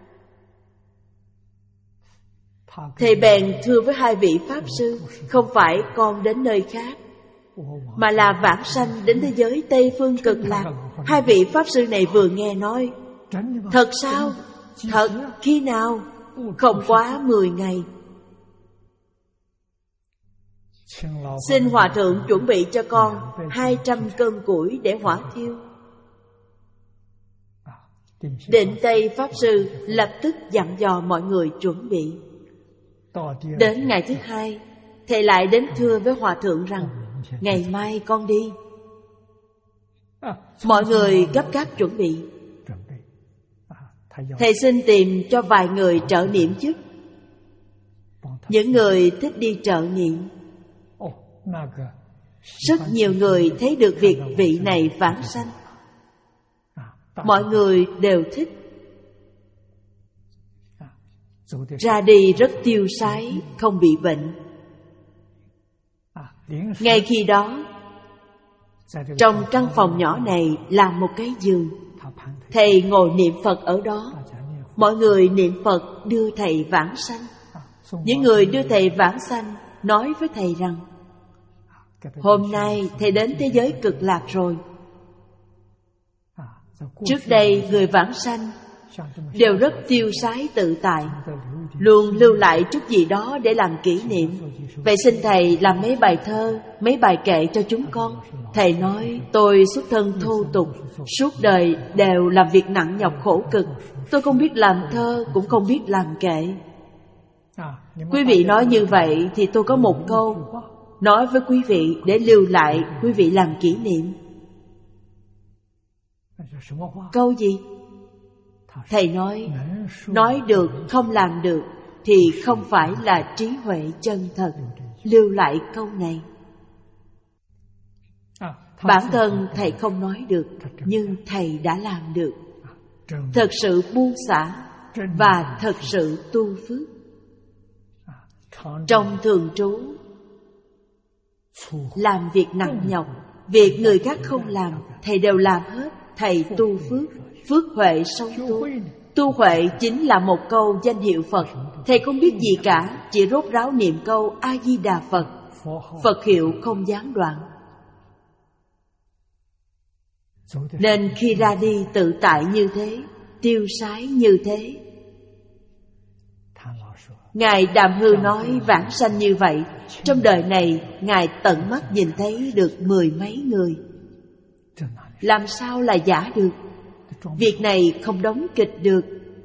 Thầy bèn thưa với hai vị Pháp Sư, không phải con đến nơi khác, mà là vãng sanh đến thế giới Tây Phương Cực Lạc. Hai vị Pháp Sư này vừa nghe nói, thật sao? Thật, khi nào? Không quá mười ngày. Xin Hòa thượng chuẩn bị cho con hai trăm cân củi để hỏa thiêu. Định Tây Pháp Sư lập tức dặn dò mọi người chuẩn bị. Đến ngày thứ hai, thầy lại đến thưa với Hòa thượng rằng ngày mai con đi. Mọi người gấp gáp chuẩn bị. Thầy xin tìm cho vài người trợ niệm chức. Những người thích đi trợ niệm. Rất nhiều người thấy được việc vị này vãng sanh. Mọi người đều thích. Ra đi rất tiêu sái, không bị bệnh. Ngay khi đó, trong căn phòng nhỏ này là một cái giường. Thầy ngồi niệm Phật ở đó. Mọi người niệm Phật đưa thầy vãng sanh. Những người đưa thầy vãng sanh nói với thầy rằng hôm nay thầy đến thế giới Cực Lạc rồi. Trước đây người vãng sanh đều rất tiêu sái tự tại, luôn lưu lại chút gì đó để làm kỷ niệm. Vậy xin thầy làm mấy bài thơ, mấy bài kệ cho chúng con. Thầy nói tôi xuất thân thô tục, suốt đời đều làm việc nặng nhọc khổ cực. Tôi không biết làm thơ, cũng không biết làm kệ. Quý vị nói như vậy thì tôi có một câu nói với quý vị để lưu lại, quý vị làm kỷ niệm. Câu gì? Thầy nói, nói được không làm được thì không phải là trí huệ chân thật. Lưu lại câu này. Bản thân Thầy không nói được, nhưng Thầy đã làm được. Thật sự buông xả và thật sự tu phước. Trong thường trú, làm việc nặng nhọc, việc người khác không làm, Thầy đều làm hết. Thầy tu phước, phước huệ song tu. Tu huệ chính là một câu danh hiệu Phật. Thầy không biết gì cả, chỉ rốt ráo niệm câu A-di-đà Phật. Phật hiệu không gián đoạn. Nên khi ra đi tự tại như thế, tiêu sái như thế. Ngài Đàm Hư nói vãng sanh như vậy, trong đời này Ngài tận mắt nhìn thấy được mười mấy người. Làm sao là giả được? Việc này không đóng kịch được.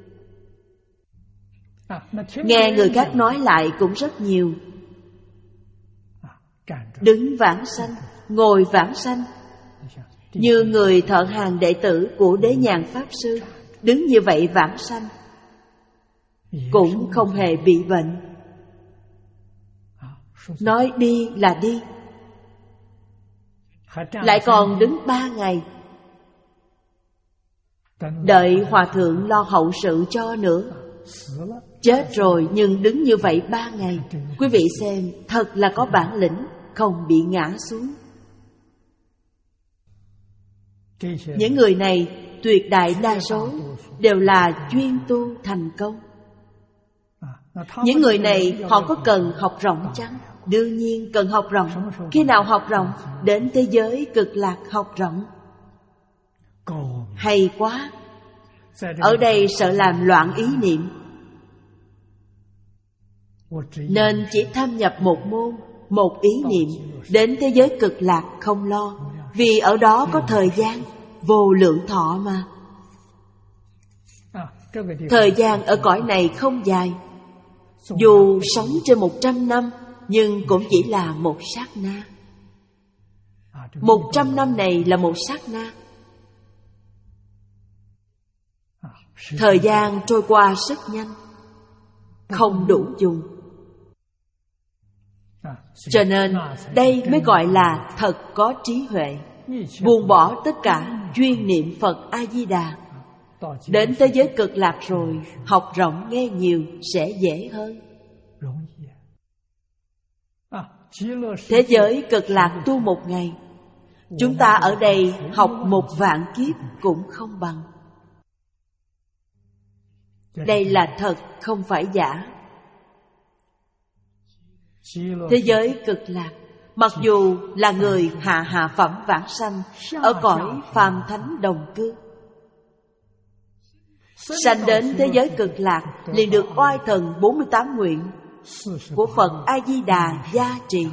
Nghe người khác nói lại cũng rất nhiều. Đứng vãng sanh, ngồi vãng sanh. Như người thợ hàn đệ tử của Đế Nhàn Pháp Sư, đứng như vậy vãng sanh, cũng không hề bị bệnh. Nói đi là đi. Lại còn đứng ba ngày, đợi Hòa Thượng lo hậu sự cho nữa. Chết rồi nhưng đứng như vậy ba ngày. Quý vị xem, thật là có bản lĩnh, không bị ngã xuống. Những người này tuyệt đại đa số đều là chuyên tu thành công. Những người này họ có cần học rộng chăng? Đương nhiên cần học rộng. Khi nào học rộng? Đến thế giới cực lạc học rộng. Hay quá. Ở đây sợ làm loạn ý niệm, nên chỉ tham nhập một môn, một ý niệm, đến thế giới cực lạc không lo. Vì ở đó có thời gian, vô lượng thọ mà. Thời gian ở cõi này không dài. Dù sống trên một trăm năm, nhưng cũng chỉ là một sát na. Một trăm năm này là một sát na. Thời gian trôi qua rất nhanh, không đủ dùng. Cho nên đây mới gọi là thật có trí huệ. Buông bỏ tất cả, chuyên niệm Phật A-di-đà. Đến thế giới cực lạc rồi, học rộng nghe nhiều sẽ dễ hơn. Thế giới cực lạc tu một ngày, chúng ta ở đây học một vạn kiếp cũng không bằng. Đây là thật, không phải giả. Thế giới cực lạc, mặc dù là người hạ hạ phẩm vãng sanh, ở cõi phàm thánh đồng cư, sanh đến thế giới cực lạc liền được oai thần bốn mươi tám nguyện của Phật A-di-đà gia trì.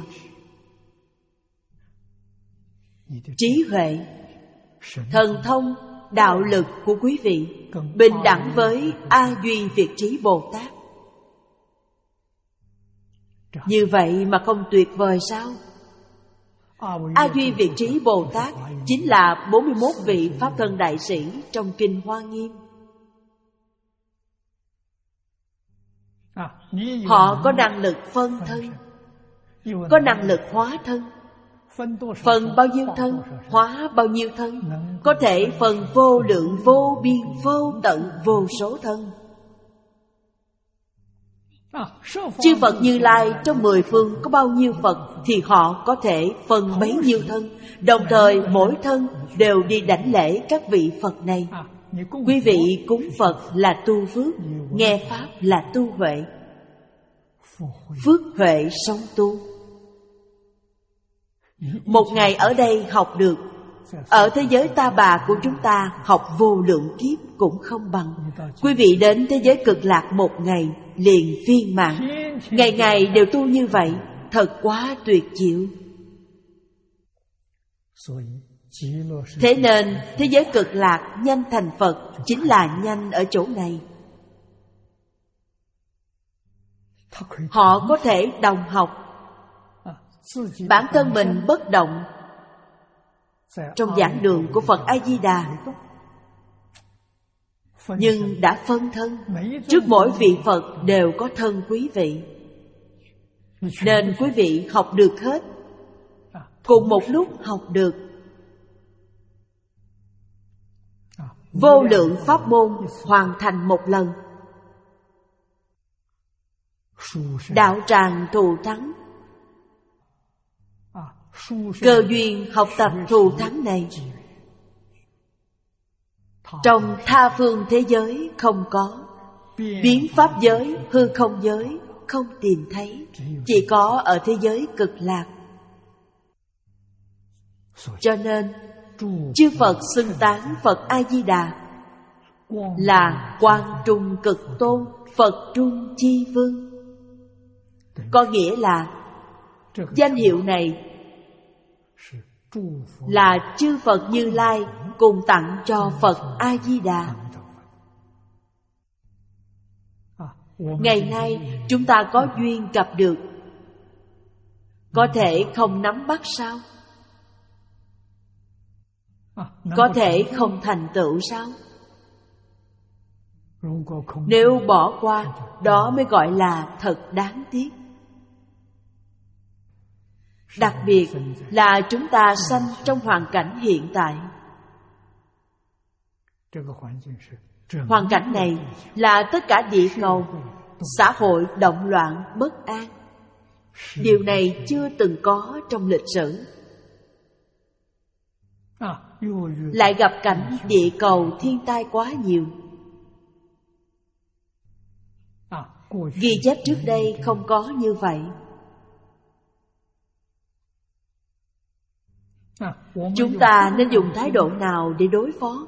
Trí huệ, thần thông, đạo lực của quý vị bình đẳng với A Duy Việt Trí Bồ Tát. Như vậy mà không tuyệt vời sao? A Duy Việt Trí Bồ Tát chính là bốn mươi mốt vị Pháp Thân Đại Sĩ trong Kinh Hoa Nghiêm. Họ có năng lực phân thân, có năng lực hóa thân. Phần bao nhiêu thân, hóa bao nhiêu thân, có thể phần vô lượng, vô biên, vô tận, vô số thân. Chư Phật Như Lai trong mười phương có bao nhiêu Phật thì họ có thể phần bấy nhiêu thân. Đồng thời mỗi thân đều đi đảnh lễ các vị Phật này. Quý vị cúng Phật là tu phước, nghe Pháp là tu huệ. Phước huệ sống tu. Một ngày ở đây học được, ở thế giới ta bà của chúng ta học vô lượng kiếp cũng không bằng. Quý vị đến thế giới cực lạc một ngày liền viên mãn. Ngày ngày đều tu như vậy, thật quá tuyệt diệu. Thế nên thế giới cực lạc nhanh thành Phật chính là nhanh ở chỗ này. Họ có thể đồng học, bản thân mình bất động trong giảng đường của Phật A-di-đà, nhưng đã phân thân. Trước mỗi vị Phật đều có thân quý vị, nên quý vị học được hết. cùng một lúc học được. Vô lượng pháp môn hoàn thành một lần. Đạo tràng thù thắng. Cơ duyên học tập thù thắng này trong tha phương thế giới không có. Biến pháp giới, hư không giới không tìm thấy, chỉ có ở thế giới cực lạc. Cho nên chư Phật xưng tán Phật A-di-đà là Quang Trung Cực Tôn, Phật Trung Chi Vương. Có nghĩa là danh hiệu này là chư Phật Như Lai cùng tặng cho Phật A-di-đà. Ngày nay chúng ta có duyên gặp được, có thể không nắm bắt sao? Có thể không thành tựu sao? Nếu bỏ qua, đó mới gọi là thật đáng tiếc. Đặc biệt là chúng ta sanh trong hoàn cảnh hiện tại. Hoàn cảnh này là tất cả địa cầu, xã hội động loạn, bất an. Điều này chưa từng có trong lịch sử. Lại gặp cảnh địa cầu thiên tai quá nhiều. Ghi chép trước đây không có như vậy. Chúng ta nên dùng thái độ nào để đối phó?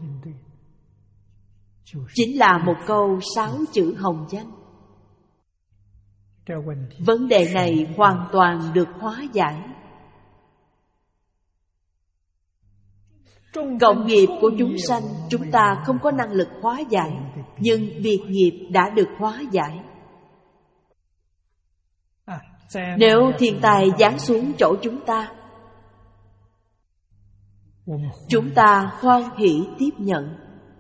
Chính là một câu sáu chữ hồng danh. Vấn đề này hoàn toàn được hóa giải. Cộng nghiệp của chúng sanh chúng ta không có năng lực hóa giải, nhưng biệt nghiệp đã được hóa giải. Nếu thiên tai giáng xuống chỗ chúng ta, chúng ta hoan hỷ tiếp nhận.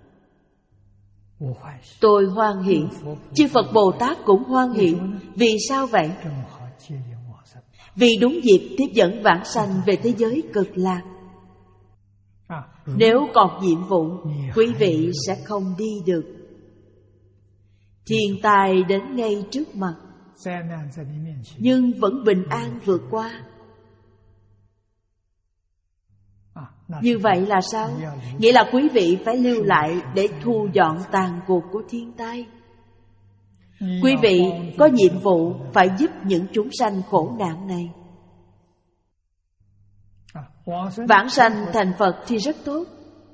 Tôi hoan hỷ, chư Phật Bồ Tát cũng hoan hỷ. Vì sao vậy? Vì đúng dịp tiếp dẫn vãng sanh về thế giới cực lạc. Nếu còn nhiệm vụ, quý vị sẽ không đi được. Thiên tai đến ngay trước mặt, nhưng vẫn bình an vượt qua. Như vậy là sao? Nghĩa là quý vị phải lưu lại để thu dọn tàn cuộc của thiên tai. Quý vị có nhiệm vụ phải giúp những chúng sanh khổ nạn này. Vãng sanh thành Phật thì rất tốt.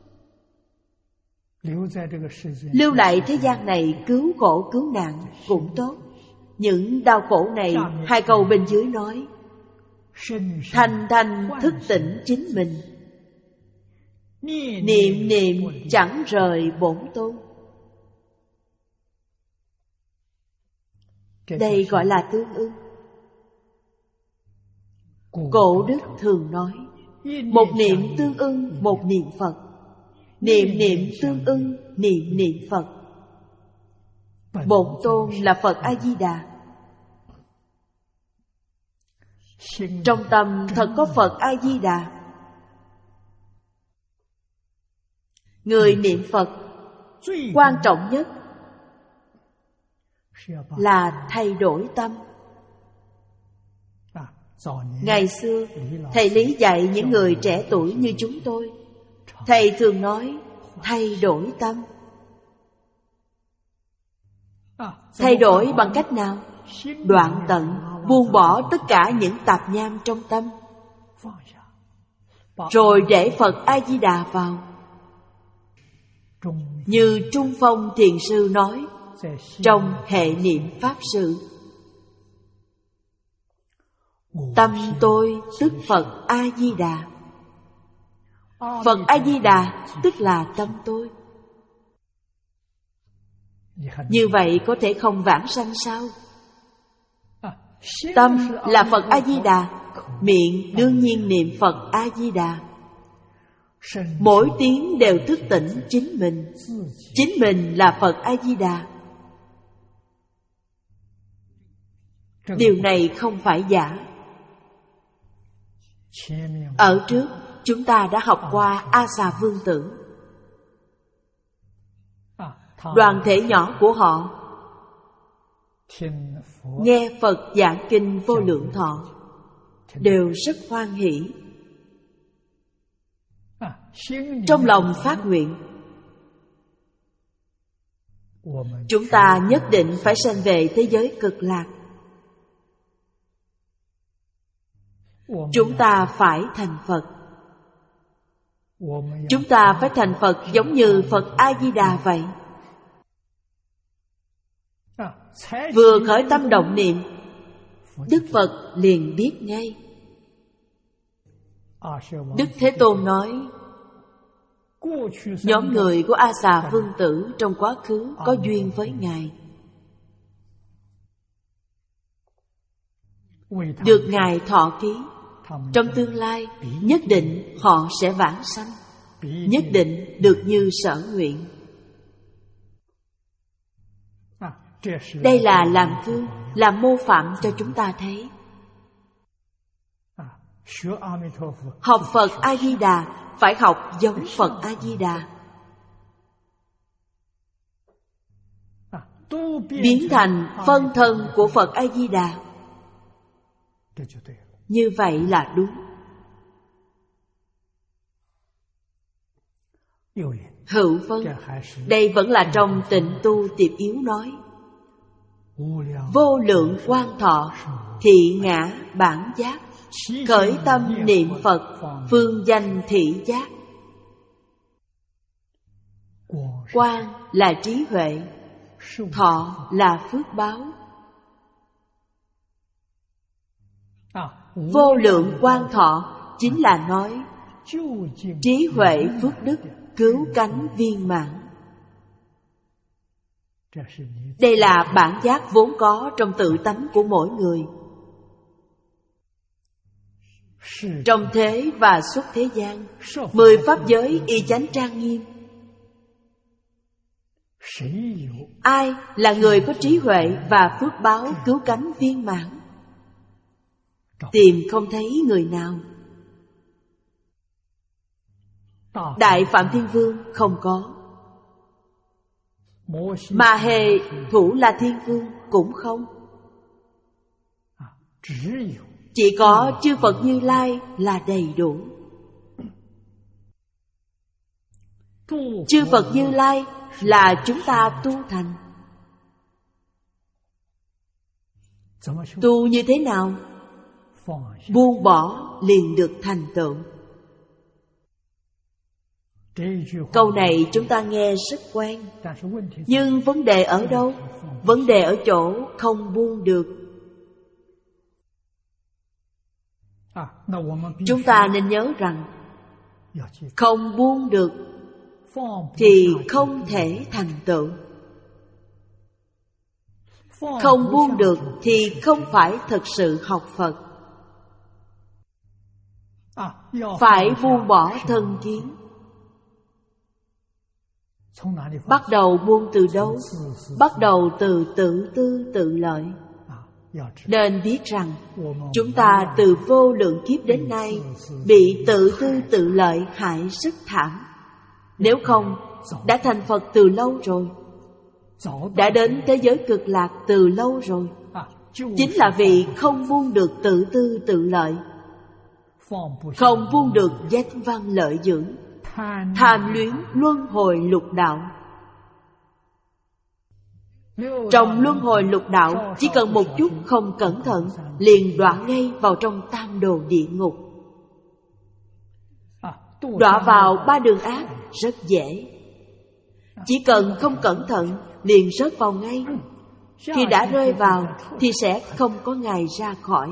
Lưu lại thế gian này cứu khổ cứu nạn cũng tốt. Những đau khổ này, hai câu bên dưới nói: thành thành thức tỉnh chính mình, niệm niệm chẳng rời bổn tôn. Đây gọi là tương ưng. Cổ đức thường nói: một niệm tương ưng một niệm Phật, niệm niệm tương ưng niệm niệm Phật. Bổn tôn là Phật A-di-đà. Trong tâm thật có Phật A-di-đà. Người niệm Phật quan trọng nhất là thay đổi tâm. Ngày xưa, Thầy Lý dạy những người trẻ tuổi như chúng tôi. Thầy thường nói thay đổi tâm. Thay đổi bằng cách nào? Đoạn tận, buông bỏ tất cả những tạp nham trong tâm, rồi để Phật A-di-đà vào. Như Trung Phong Thiền Sư nói trong hệ niệm Pháp sự: tâm tôi tức Phật A-di-đà. Phật A-di-đà tức là tâm tôi. Như vậy có thể không vãng sanh sao? Tâm là Phật A-di-đà, miệng đương nhiên niệm Phật A-di-đà. Mỗi tiếng đều thức tỉnh chính mình. Chính mình là Phật A-di-đà. Điều này không phải giả. Ở trước chúng ta đã học qua A Xà Vương Tử. Đoàn thể nhỏ của họ nghe Phật giảng kinh Vô Lượng Thọ đều rất hoan hỷ, trong lòng phát nguyện chúng ta nhất định phải sanh về thế giới Cực Lạc. Chúng ta phải thành Phật. Chúng ta phải thành Phật giống như Phật A-di-đà vậy. Vừa khởi tâm động niệm, Đức Phật liền biết ngay. Đức Thế Tôn nói, nhóm người của A Xà Vương Tử trong quá khứ có duyên với Ngài, được Ngài thọ ký. Trong tương lai nhất định họ sẽ vãng sanh, nhất định được như sở nguyện. Đây là làm gương, làm mô phạm cho chúng ta thấy. Học Phật A-di-đà phải học giống Phật A-di-đà, biến thành phân thân của Phật A-di-đà. Như vậy là đúng. Hữu vân, đây vẫn là trong Tịnh Tu Tiệp Yếu nói, vô lượng quang thọ, thị ngã bản giác, khởi tâm niệm Phật, phương danh thị giác. Quang là trí huệ, thọ là phước báo. Vô lượng quang thọ chính là nói trí huệ phước đức cứu cánh viên mãn. Đây là bản giác vốn có trong tự tánh của mỗi người. Trong thế và xuất thế gian, mười pháp giới y chánh trang nghiêm. Ai là người có trí huệ và phước báo cứu cánh viên mãn? Tìm không thấy người nào. Đại Phạm Thiên Vương không có, Ma Hề Thủ La Thiên Vương cũng không. Chỉ có chư Phật Như Lai là đầy đủ. Chư Phật Như Lai là chúng ta tu thành. Tu như thế nào? Buông bỏ liền được thành tựu. Câu này chúng ta nghe rất quen, nhưng vấn đề ở đâu? Vấn đề ở chỗ không buông được. Chúng ta nên nhớ rằng không buông được thì không thể thành tựu. Không buông được thì không phải thực sự học Phật. Phải buông bỏ thân kiến. Bắt đầu buông từ đâu? Bắt đầu từ tự tư tự lợi. Nên biết rằng chúng ta từ vô lượng kiếp đến nay bị tự tư tự lợi hại rất thảm. Nếu không, đã thành Phật từ lâu rồi, đã đến thế giới Cực Lạc từ lâu rồi. Chính là vì không buông được tự tư tự lợi, không buông được danh văn lợi dưỡng, tham luyến luân hồi lục đạo. Trong luân hồi lục đạo, chỉ cần một chút không cẩn thận liền đọa ngay vào trong tam đồ địa ngục. Đọa vào ba đường ác rất dễ. Chỉ cần không cẩn thận liền rớt vào ngay. Khi đã rơi vào thì sẽ không có ngày ra khỏi.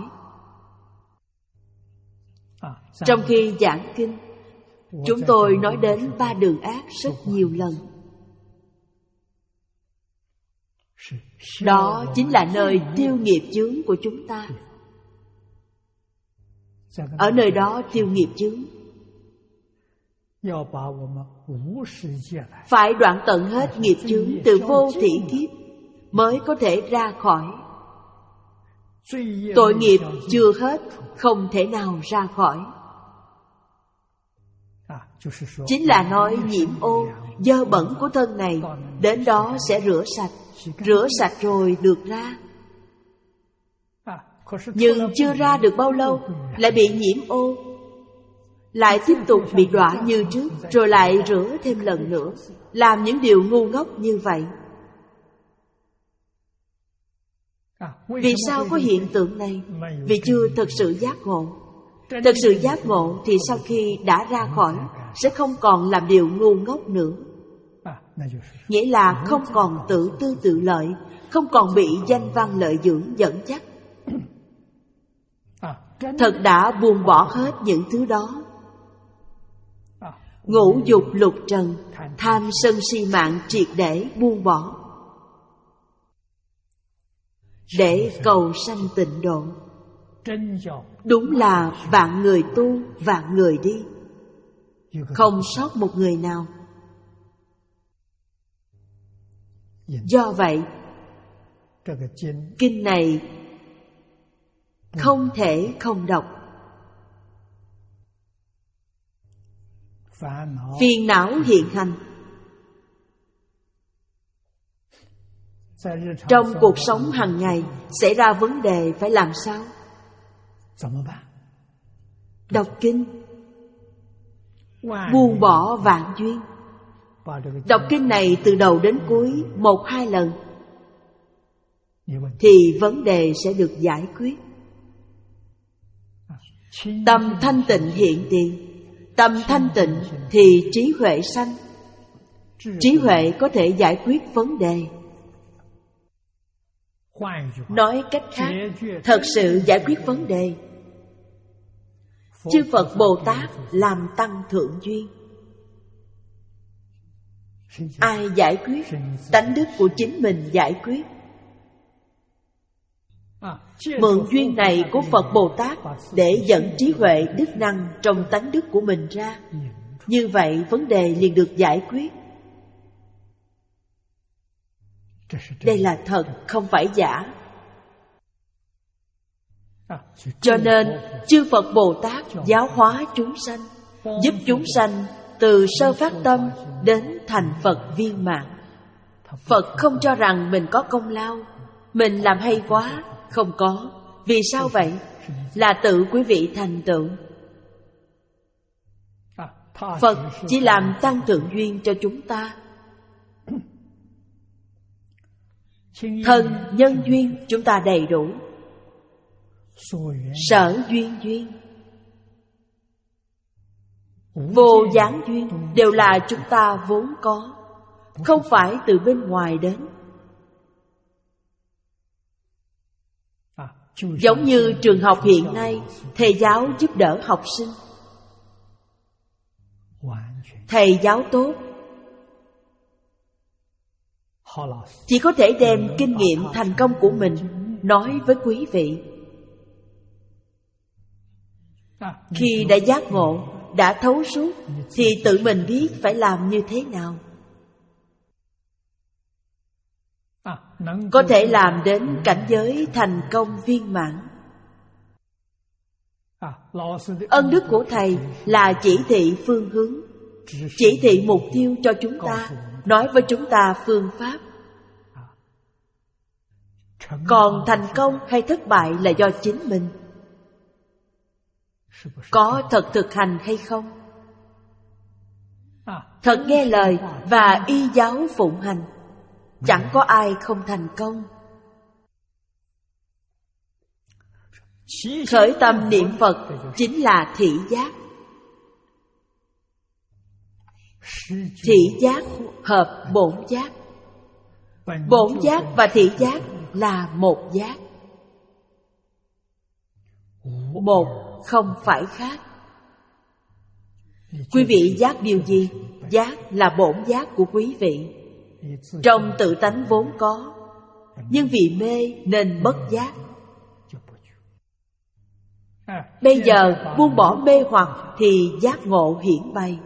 Trong khi giảng kinh, chúng tôi nói đến ba đường ác rất nhiều lần. Đó chính là nơi tiêu nghiệp chướng của chúng ta. Ở nơi đó tiêu nghiệp chướng, phải đoạn tận hết nghiệp chướng từ vô thỉ kiếp mới có thể ra khỏi. Tội nghiệp chưa hết, không thể nào ra khỏi. Chính là nói nhiễm ô, dơ bẩn của thân này, đến đó sẽ rửa sạch. Rửa sạch rồi được ra. Nhưng chưa ra được bao lâu, lại bị nhiễm ô, lại tiếp tục bị đọa như trước, rồi lại rửa thêm lần nữa, làm những điều ngu ngốc như vậy. Vì sao có hiện tượng này? Vì chưa thực sự giác ngộ. Thực sự giác ngộ thì sau khi đã ra khỏi, sẽ không còn làm điều ngu ngốc nữa. Nghĩa là không còn tự tư tự lợi, không còn bị danh văn lợi dưỡng dẫn dắt. Thật đã buông bỏ hết những thứ đó. Ngũ dục lục trần, tham sân si mạng triệt để buông bỏ, để cầu sanh tịnh độ. Đúng là vạn người tu, vạn người đi, không sót một người nào. Do vậy, kinh này không thể không đọc. Phiền não hiện hành trong cuộc sống hàng ngày, xảy ra vấn đề phải làm sao? Đọc kinh, buông bỏ vạn duyên. Đọc kinh này từ đầu đến cuối một hai lần, thì vấn đề sẽ được giải quyết. Tâm thanh tịnh hiện tiền. Tâm thanh tịnh thì trí huệ sanh. Trí huệ có thể giải quyết vấn đề. Nói cách khác, thật sự giải quyết vấn đề. Chư Phật Bồ Tát làm tăng thượng duyên. Ai giải quyết? Tánh đức của chính mình giải quyết. Mượn duyên này của Phật Bồ Tát để dẫn trí huệ đức năng trong tánh đức của mình ra. Như vậy vấn đề liền được giải quyết. Đây là thật, không phải giả. Cho nên chư Phật Bồ Tát giáo hóa chúng sanh, giúp chúng sanh từ sơ phát tâm đến thành Phật viên mãn. Phật không cho rằng mình có công lao, mình làm hay quá. Không có. Vì sao vậy? Là tự quý vị thành tựu. Phật chỉ làm tăng thượng duyên cho chúng ta. Thân nhân duyên chúng ta đầy đủ. Sở duyên duyên, vô gián duyên đều là chúng ta vốn có, không phải từ bên ngoài đến. Giống như trường học hiện nay, thầy giáo giúp đỡ học sinh. Thầy giáo tốt chỉ có thể đem kinh nghiệm thành công của mình nói với quý vị. Khi đã giác ngộ, đã thấu suốt, thì tự mình biết phải làm như thế nào. Có thể làm đến cảnh giới thành công viên mãn. Ân đức của Thầy là chỉ thị phương hướng, chỉ thị mục tiêu cho chúng ta, nói với chúng ta phương pháp. Còn thành công hay thất bại là do chính mình. Có thật thực hành hay không? Thật nghe lời và y giáo phụng hành, chẳng có ai không thành công. Khởi tâm niệm Phật chính là thị giác. Thị giác hợp bổn giác. Bổn giác và thị giác là một giác. Một không phải khác. Quý vị giác điều gì? Giác là bổn giác của quý vị, trong tự tánh vốn có, nhưng vì mê nên bất giác. Bây giờ buông bỏ mê hoặc thì giác ngộ hiển bày.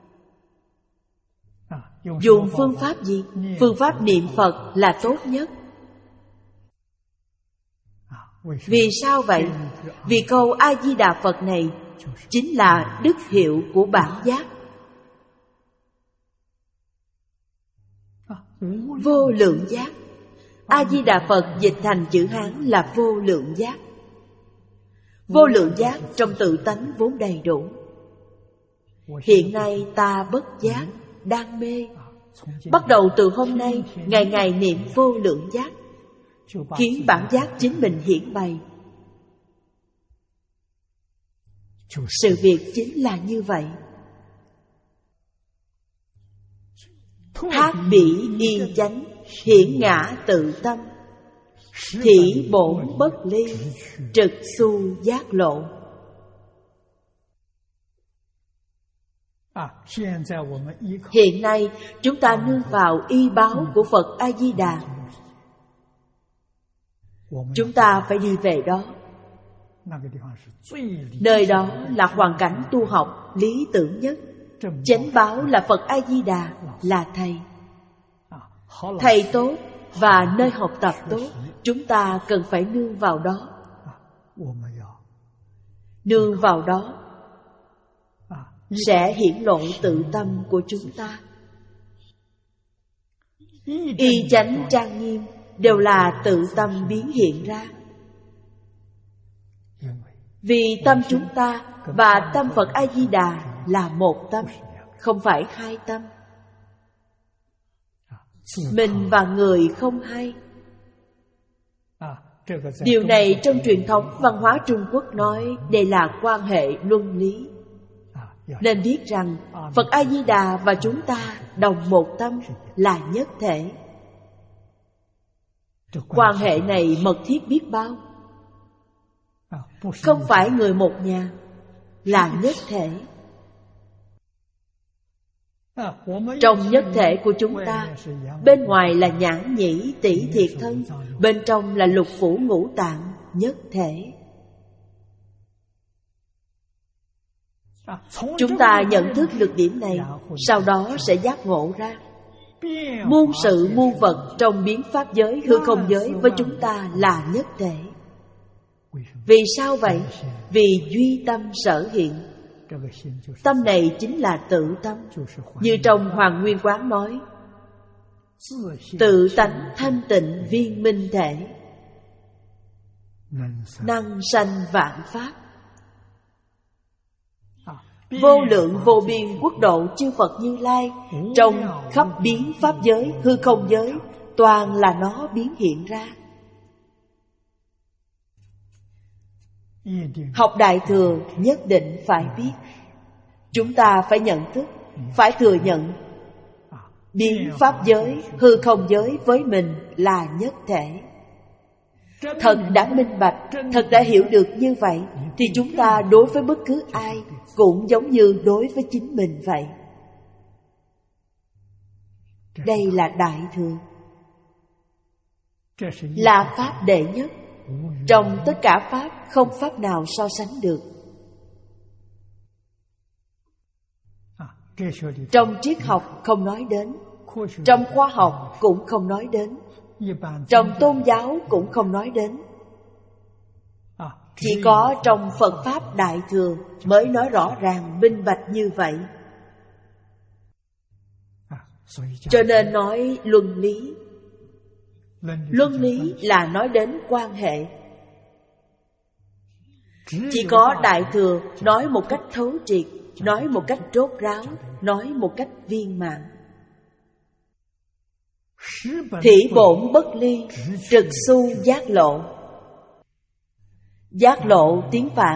Dùng phương pháp gì? Phương pháp niệm Phật là tốt nhất. Vì sao vậy? Vì câu A-di-đà Phật này chính là đức hiệu của bản giác. Vô lượng giác. A-di-đà Phật dịch thành chữ Hán là vô lượng giác. Vô lượng giác trong tự tánh vốn đầy đủ. Hiện nay ta bất giác, đang mê. Bắt đầu từ hôm nay, ngày ngày niệm vô lượng giác, khiến bản giác chính mình hiển bày. Sự việc chính là như vậy. Thác bỉ y chánh, hiển ngã tự tâm, thị bổn bất ly, trực xu giác lộ. Hiện nay chúng ta nương vào y báo của Phật A-di-đà. Chúng ta phải đi về đó. Nơi đó là hoàn cảnh tu học lý tưởng nhất. Chánh báo là Phật A-di-đà, là Thầy. Thầy tốt và nơi học tập tốt, chúng ta cần phải nương vào đó. Nương vào đó sẽ hiển lộ tự tâm của chúng ta. Y chánh trang nghiêm đều là tự tâm biến hiện ra. Vì tâm chúng ta và tâm Phật A-di-đà là một tâm, không phải hai tâm. Mình và người không hay. Điều này trong truyền thống văn hóa Trung Quốc nói đây là quan hệ luân lý. Nên biết rằng Phật A-di-đà và chúng ta đồng một tâm, là nhất thể. Quan hệ này mật thiết biết bao. Không phải người một nhà, là nhất thể. Trong nhất thể của chúng ta, bên ngoài là nhãn nhĩ tỷ thiệt thân, bên trong là lục phủ ngũ tạng, nhất thể. Chúng ta nhận thức được điểm này, sau đó sẽ giác ngộ ra. Muôn sự muôn vật trong biến pháp giới, hư không giới với chúng ta là nhất thể. Vì sao vậy? Vì duy tâm sở hiện. Tâm này chính là tự tâm. Như trong Hoàng Nguyên Quán nói, tự tánh thanh tịnh viên minh thể, năng sanh vạn pháp. Vô lượng vô biên quốc độ chư Phật Như Lai, trong khắp biến pháp giới, hư không giới, toàn là nó biến hiện ra. Học Đại Thừa nhất định phải biết. Chúng ta phải nhận thức, phải thừa nhận biến pháp giới, hư không giới với mình là nhất thể. Thật đã minh bạch, thật đã hiểu được như vậy, thì chúng ta đối với bất cứ ai cũng giống như đối với chính mình vậy. Đây là Đại Thừa, là pháp đệ nhất. Trong tất cả pháp, không pháp nào so sánh được. Trong triết học không nói đến, trong khoa học cũng không nói đến, trong tôn giáo cũng không nói đến. Chỉ có trong Phật Pháp Đại Thừa mới nói rõ ràng minh bạch như vậy. Cho nên nói luân lý. Luân lý là nói đến quan hệ. Chỉ có Đại Thừa nói một cách thấu triệt, nói một cách rốt ráo, nói một cách viên mãn. Thị bổn bất ly, trực xu giác lộ. Giác lộ tiếng Phạn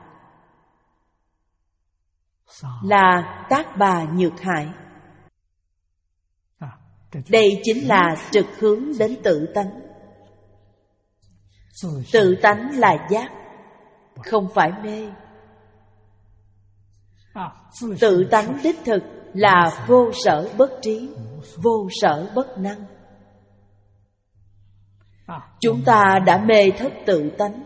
là tác bà nhược hại. Đây chính là trực hướng đến tự tánh. Tự tánh là giác, không phải mê. Tự tánh đích thực là vô sở bất trí, vô sở bất năng. Chúng ta đã mê thất tự tánh.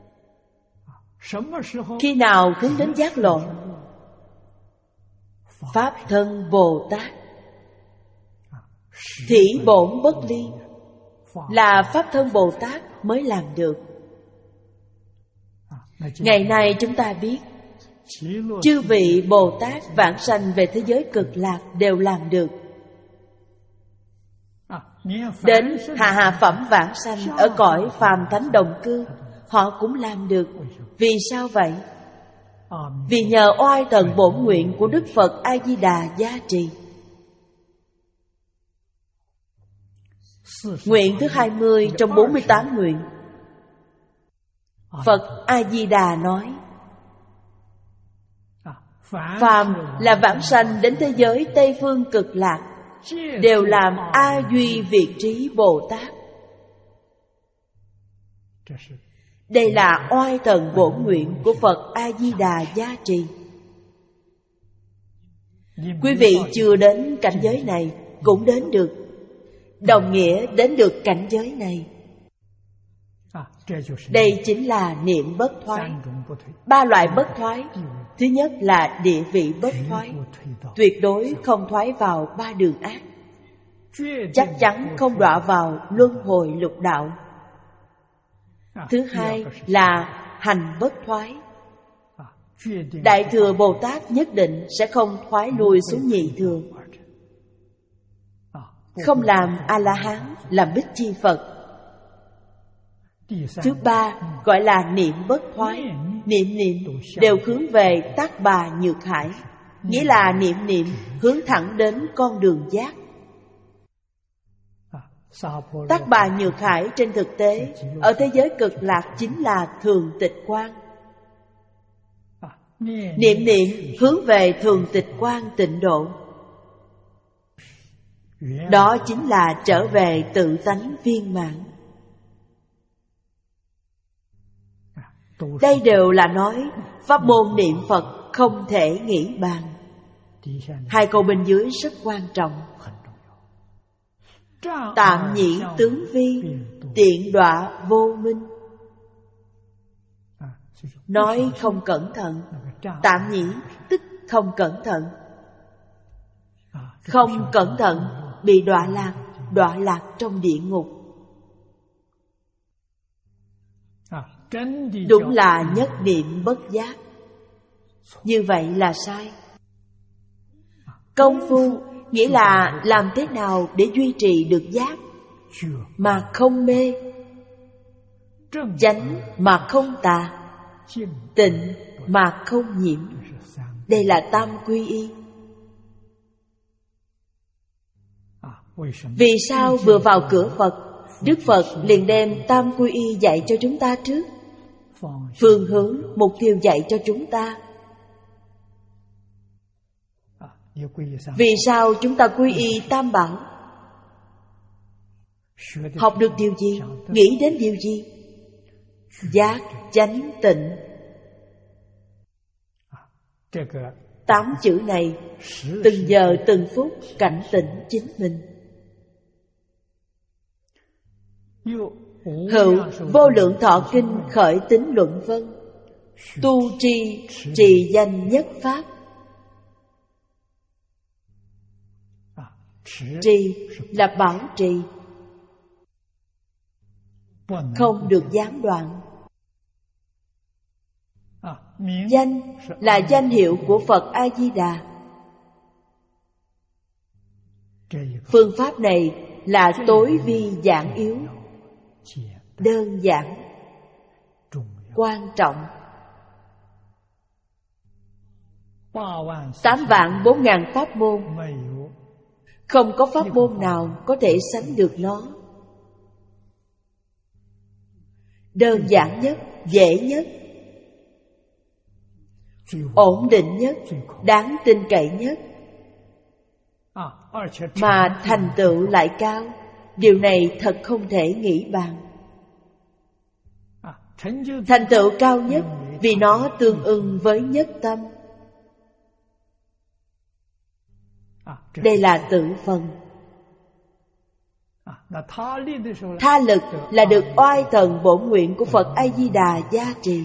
Khi nào hướng đến giác lộ? Pháp thân Bồ Tát. Thị bổn bất ly là Pháp thân Bồ Tát mới làm được. Ngày nay chúng ta biết chư vị Bồ Tát vãng sanh về thế giới cực lạc đều làm được. Đến hạ hạ phẩm vãng sanh ở cõi phàm thánh đồng cư, họ cũng làm được. Vì sao vậy? Vì nhờ oai thần bổn nguyện của Đức Phật A Di Đà gia trì. Nguyện thứ hai mươi trong bốn mươi tám nguyện, Phật A Di Đà nói: phàm là vãng sanh đến thế giới Tây phương cực lạc đều làm A Duy Việt Trí Bồ Tát. Đây là oai thần bổn nguyện của Phật A Di Đà gia trì. Quý vị chưa đến cảnh giới này cũng đến được, đồng nghĩa đến được cảnh giới này. Đây chính là niệm bất thoái. Ba loại bất thoái. Thứ nhất là địa vị bất thoái, tuyệt đối không thoái vào ba đường ác, chắc chắn không đọa vào luân hồi lục đạo. Thứ hai là hành bất thoái. Đại thừa Bồ Tát nhất định sẽ không thoái lui xuống nhị thừa, không làm A-la-hán, làm Bích Chi Phật. Thứ ba gọi là niệm bất thoái. Niệm niệm đều hướng về Tác Bà Nhược Hải, nghĩa là niệm niệm hướng thẳng đến con đường giác. Tác Bà Nhược Hải trên thực tế ở thế giới cực lạc chính là thường tịch quang. Niệm niệm hướng về thường tịch quang tịnh độ, đó chính là trở về tự tánh viên mãn. Đây đều là nói pháp môn niệm Phật không thể nghĩ bàn. Hai câu bên dưới rất quan trọng. Tạm nhĩ tướng vi, tiện đọa vô minh. Nói không cẩn thận. Tạm nhĩ tức không cẩn thận. Không cẩn thận bị đọa lạc, đọa lạc trong địa ngục. Đúng là nhất niệm bất giác. Như vậy là sai. Công phu nghĩa là làm thế nào để duy trì được giác mà không mê, chánh mà không tà, tịnh mà không nhiễm. Đây là tam quy y. Vì sao vừa vào cửa Phật, Đức Phật liền đem tam quy y dạy cho chúng ta trước? Phương hướng, mục tiêu dạy cho chúng ta. Vì sao chúng ta quy y tam bảo? Học được điều gì? Nghĩ đến điều gì? Giác, chánh, tịnh. Tám chữ này từng giờ từng phút cảnh tỉnh chính mình. Hữu Vô Lượng Thọ Kinh khởi tín luận vân, tu tri trì danh nhất pháp. Trì là bảo trì, không được gián đoạn. Danh là danh hiệu của Phật A Di Đà. Phương pháp này là tối vi giản yếu, đơn giản, quan trọng. Tám vạn bốn ngàn pháp môn, không có pháp môn nào có thể sánh được nó. Đơn giản nhất, dễ nhất, ổn định nhất, đáng tin cậy nhất, mà thành tựu lại cao. Điều này thật không thể nghĩ bàn. Thành tựu cao nhất vì nó tương ưng với nhất tâm. Đây là tự phần. Tha lực là được oai thần bổn nguyện của Phật A Di Đà gia trì.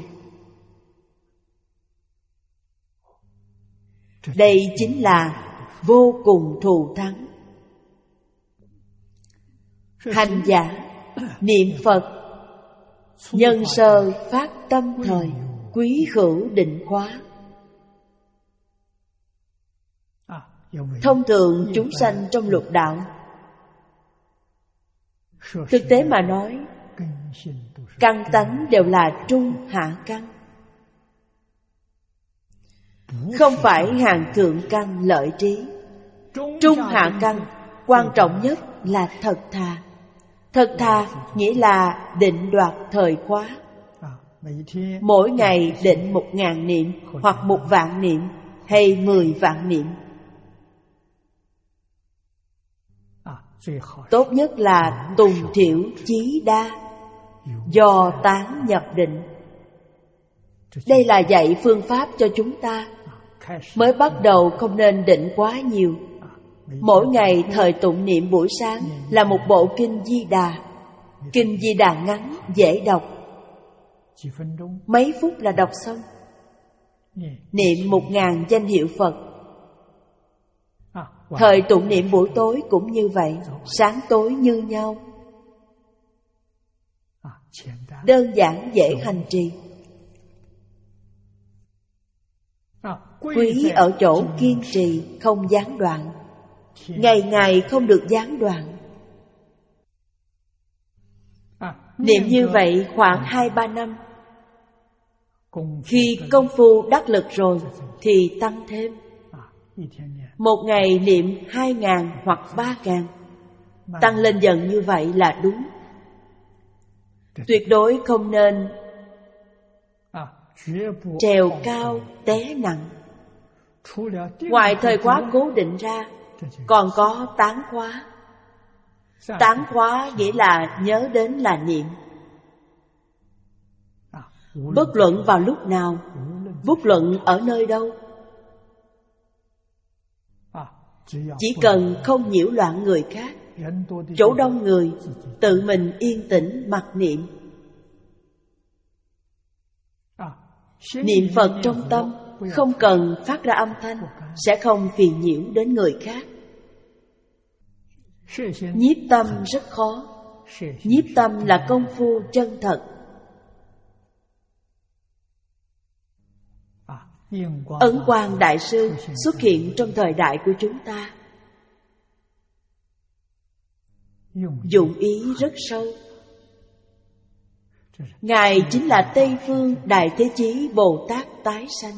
Đây chính là vô cùng thù thắng. Hành giả niệm Phật, nhân sơ phát tâm thời, quý hữu định khóa. Thông thường chúng sanh trong lục đạo, thực tế mà nói, căn tánh đều là trung hạ căn, không phải hàng thượng căn lợi trí. Trung hạ căn quan trọng nhất là thật thà. Thật thà nghĩa là định đoạt thời khóa. Mỗi ngày định một ngàn niệm, hoặc một vạn niệm, hay mười vạn niệm. Tốt nhất là tùng thiểu chí đa, do tán nhập định. Đây là dạy phương pháp cho chúng ta. Mới bắt đầu không nên định quá nhiều. Mỗi ngày thời tụng niệm buổi sáng là một bộ kinh Di Đà. Kinh Di Đà ngắn, dễ đọc, mấy phút là đọc xong. Niệm một ngàn danh hiệu Phật. Thời tụng niệm buổi tối cũng như vậy, sáng tối như nhau. Đơn giản dễ hành trì. Quý ở chỗ kiên trì, không gián đoạn. Ngày ngày không được gián đoạn. Niệm như vậy khoảng hai ba năm. Khi công phu đắc lực rồi thì tăng thêm. Một ngày niệm hai ngàn hoặc ba ngàn. Tăng lên dần như vậy là đúng. Tuyệt đối không nên trèo cao té nặng. Ngoài thời khóa cố định ra, còn có tán khóa. Tán khóa nghĩa là nhớ đến là niệm. Bất luận vào lúc nào, bất luận ở nơi đâu, chỉ cần không nhiễu loạn người khác, chỗ đông người, tự mình yên tĩnh mặc niệm. Niệm Phật trong tâm, không cần phát ra âm thanh, sẽ không phiền nhiễu đến người khác. Nhiếp tâm rất khó. Nhiếp tâm là công phu chân thật. Ấn Quang Đại Sư xuất hiện trong thời đại của chúng ta, dụng ý rất sâu. Ngài chính là Tây Phương Đại Thế Chí Bồ Tát tái sanh.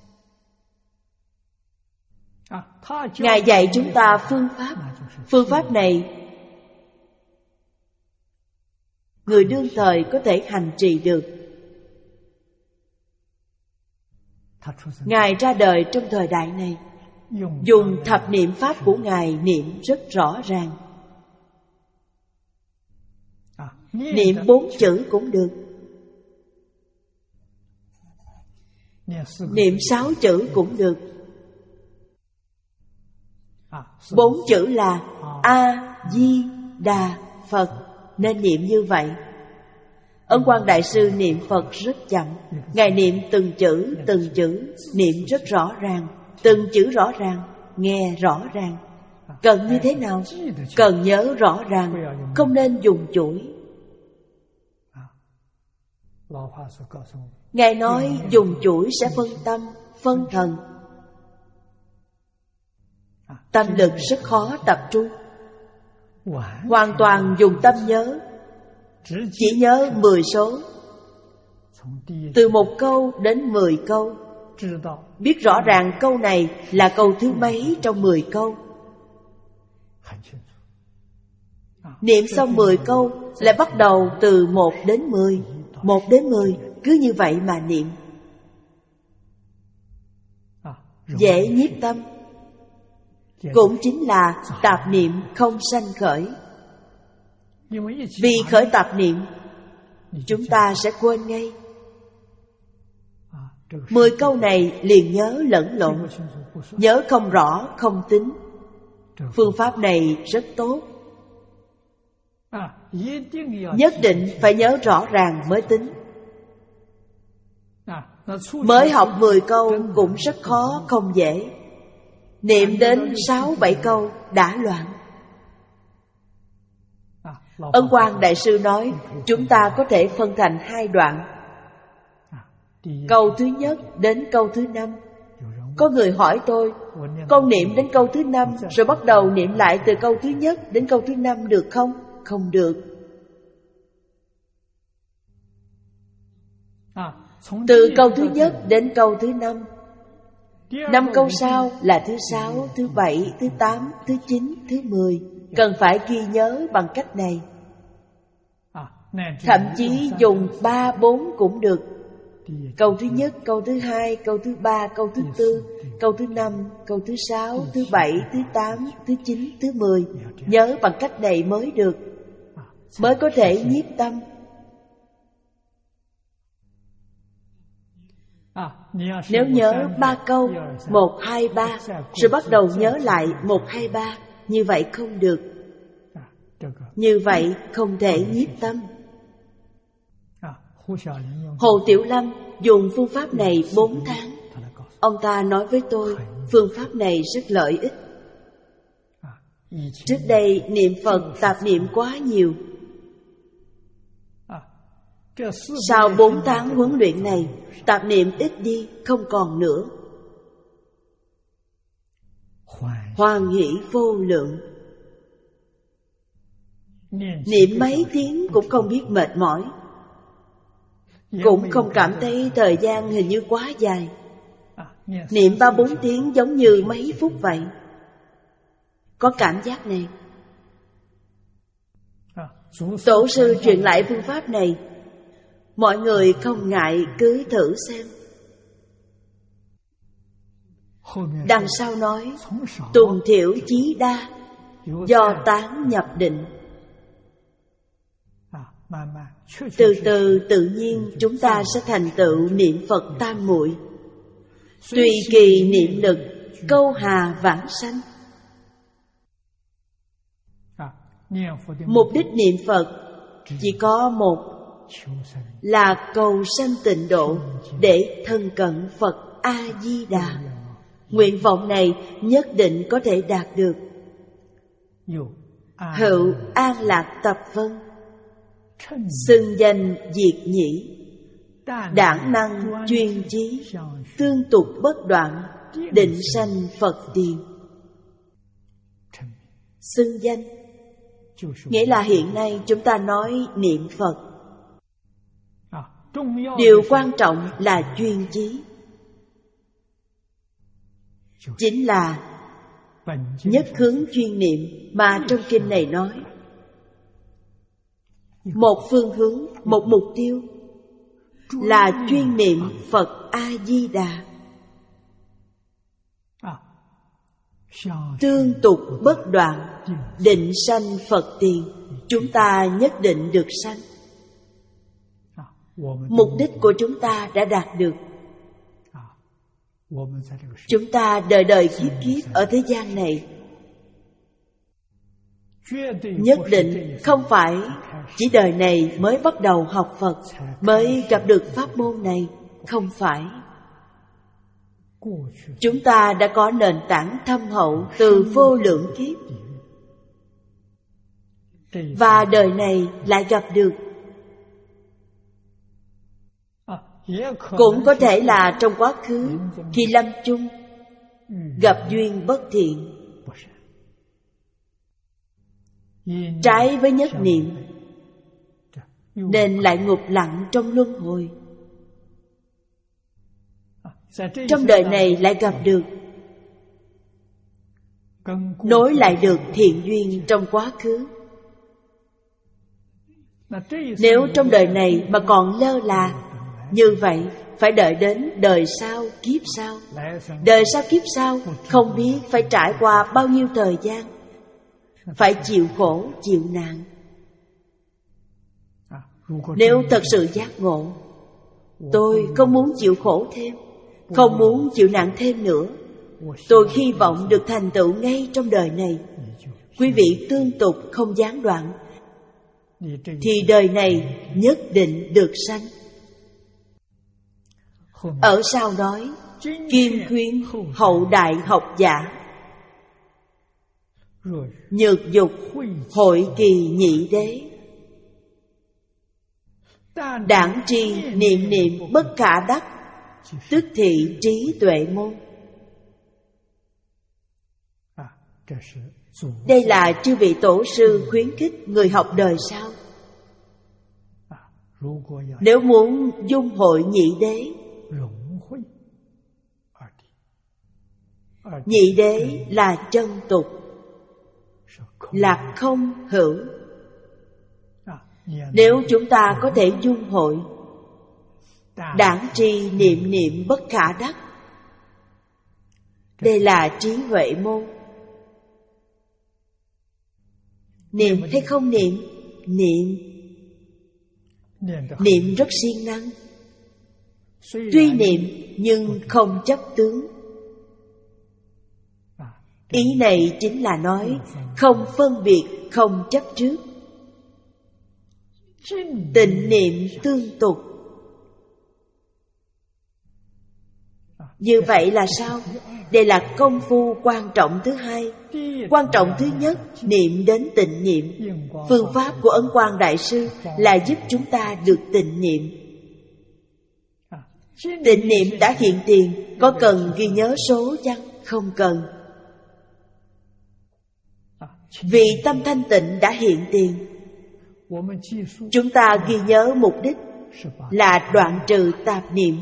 Ngài dạy chúng ta phương pháp. Phương pháp này người đương thời có thể hành trì được. Ngài ra đời trong thời đại này, dùng thập niệm pháp của Ngài niệm rất rõ ràng. Niệm bốn chữ cũng được, niệm sáu chữ cũng được. Bốn chữ là A-di-đà Phật, nên niệm như vậy. Ấn Quang Đại Sư niệm Phật rất chậm. Ngài niệm từng chữ, từng chữ, niệm rất rõ ràng. Từng chữ rõ ràng, nghe rõ ràng. Cần như thế nào? Cần nhớ rõ ràng, không nên dùng chuỗi. Ngài nói dùng chuỗi sẽ phân tâm, phân thần. Tâm lực rất khó tập trung. Hoàn toàn dùng tâm nhớ, chỉ nhớ mười số. Từ một câu đến mười câu, biết rõ ràng câu này là câu thứ mấy trong mười câu. Niệm xong mười câu, lại bắt đầu từ một đến mười, một đến mười, cứ như vậy mà niệm. Dễ nhiếp tâm. Cũng chính là tạp niệm không sanh khởi. Vì khởi tạp niệm, chúng ta sẽ quên ngay. Mười câu này liền nhớ lẫn lộn, nhớ không rõ, không tính. Phương pháp này rất tốt. Nhất định phải nhớ rõ ràng mới tính. Mới học mười câu cũng rất khó, không dễ. Niệm đến sáu bảy câu đã loạn. Ấn Quang Đại Sư nói chúng ta có thể phân thành hai đoạn. Câu thứ nhất đến câu thứ năm. Có người hỏi tôi, con niệm đến câu thứ năm rồi bắt đầu niệm lại từ câu thứ nhất đến câu thứ năm được không? Không được. Từ câu thứ nhất đến câu thứ năm. Năm câu sau là thứ sáu, thứ bảy, thứ tám, thứ chín, thứ mười. Cần phải ghi nhớ bằng cách này. Thậm chí dùng ba, bốn cũng được. Câu thứ nhất, câu thứ hai, câu thứ ba, câu thứ tư, câu thứ năm, câu thứ sáu, thứ bảy, thứ tám, thứ chín, thứ mười. Nhớ bằng cách này mới được, mới có thể nhiếp tâm. Nếu nhớ ba câu, một, hai, ba, rồi bắt đầu nhớ lại một, hai, ba, như vậy không được. Như vậy không thể nhiếp tâm. Hồ Tiểu Lâm dùng phương pháp này bốn tháng. Ông ta nói với tôi, phương pháp này rất lợi ích. Trước đây niệm Phật tạp niệm quá nhiều. Sau bốn tháng huấn luyện này, tạp niệm ít đi, không còn nữa. Hoan hỷ vô lượng. Niệm mấy tiếng cũng không biết mệt mỏi, cũng không cảm thấy thời gian hình như quá dài. Niệm ba bốn tiếng giống như mấy phút vậy. Có cảm giác này. Tổ sư truyền lại phương pháp này, mọi người không ngại cứ thử xem. Đằng sau nói, tùng thiểu chí đa, do tán nhập định. Từ từ tự nhiên chúng ta sẽ thành tựu niệm Phật tam muội. Tùy kỳ niệm lực, câu hà vãng sanh. Mục đích niệm Phật chỉ có một, là cầu sanh tịnh độ để thân cận Phật A-di-đà. Nguyện vọng này nhất định có thể đạt được. Hữu an lạc tập vân, xưng danh diệt nhĩ, đản năng chuyên chí, tương tục bất đoạn, định sanh Phật tiền. Xưng danh nghĩa là hiện nay chúng ta nói niệm Phật. Điều quan trọng là chuyên chí, chính là nhất hướng chuyên niệm mà trong kinh này nói. Một phương hướng, một mục tiêu là chuyên niệm Phật A-di-đà. Tương tục bất đoạn, định sanh Phật tiền. Chúng ta nhất định được sanh. Mục đích của chúng ta đã đạt được. Chúng ta đời đời kiếp kiếp ở thế gian này nhất định không phải chỉ đời này mới bắt đầu học Phật, mới gặp được pháp môn này. Không phải. Chúng ta đã có nền tảng thâm hậu từ vô lượng kiếp, và đời này lại gặp được. Cũng có thể là trong quá khứ khi lâm chung gặp duyên bất thiện, trái với nhất niệm, nên lại ngục lặng trong luân hồi. Trong đời này lại gặp được, nối lại được thiện duyên trong quá khứ. Nếu trong đời này mà còn lơ là, như vậy phải đợi đến đời sau kiếp sau. Đời sau kiếp sau không biết phải trải qua bao nhiêu thời gian, phải chịu khổ chịu nạn. Nếu thật sự giác ngộ, tôi không muốn chịu khổ thêm, không muốn chịu nạn thêm nữa. Tôi hy vọng được thành tựu ngay trong đời này. Quý vị tương tục không gián đoạn, thì đời này nhất định được sanh. Ở sau nói, kim khuyên hậu đại học giả, nhược dục hội kỳ nhị đế, đảng tri niệm niệm bất khả đắc, tức thị trí tuệ môn. Đây là chư vị tổ sư khuyến khích người học đời sau. Nếu muốn dung hội nhị đế, nhị đế là chân tục, là không hữu. Nếu chúng ta có thể dung hội, đản tri niệm niệm bất khả đắc, đây là trí huệ môn. Niệm hay không niệm? Niệm. Niệm rất siêng năng. Tuy niệm nhưng không chấp tướng. Ý này chính là nói không phân biệt, không chấp trước. Tịnh niệm tương tục. Như vậy là sao? Đây là công phu quan trọng thứ hai. Quan trọng thứ nhất, niệm đến tịnh niệm. Phương pháp của Ấn Quang Đại Sư là giúp chúng ta được tịnh niệm. Tịnh niệm đã hiện tiền, có cần ghi nhớ số chăng? Không cần. Vì tâm thanh tịnh đã hiện tiền, chúng ta ghi nhớ mục đích là đoạn trừ tạp niệm.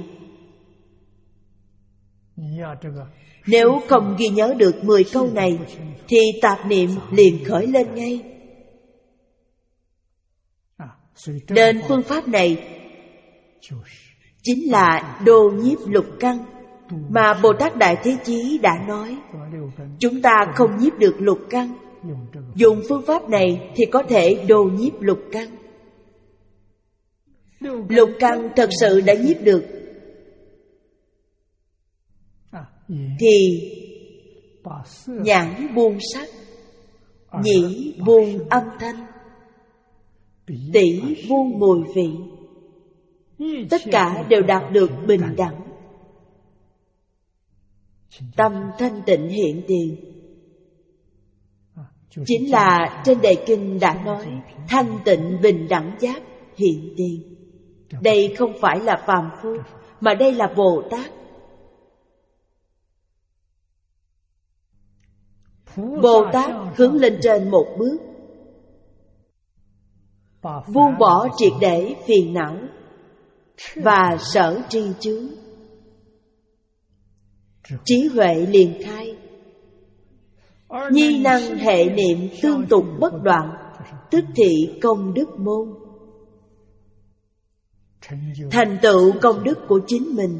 Nếu không ghi nhớ được mười câu này thì tạp niệm liền khởi lên ngay. Nên phương pháp này chính là đồ nhiếp lục căn mà Bồ Tát Đại Thế Chí đã nói. Chúng ta không nhiếp được lục căn, dùng phương pháp này thì có thể đồ nhiếp lục căn. Lục căn thật sự đã nhiếp được thì nhãn buông sắc, nhĩ buông âm thanh, tỷ buông mùi vị, tất cả đều đạt được bình đẳng. Tâm thanh tịnh hiện tiền. Chính là trên đề kinh đã nói thanh tịnh bình đẳng giác hiện tiền. Đây không phải là phàm phu, mà đây là Bồ Tát. Bồ Tát hướng lên trên một bước, buông bỏ triệt để phiền não và sở tri chướng. Trí huệ liền khai. Nhi năng hệ niệm tương tục bất đoạn, tức thị công đức môn. Thành tựu công đức của chính mình,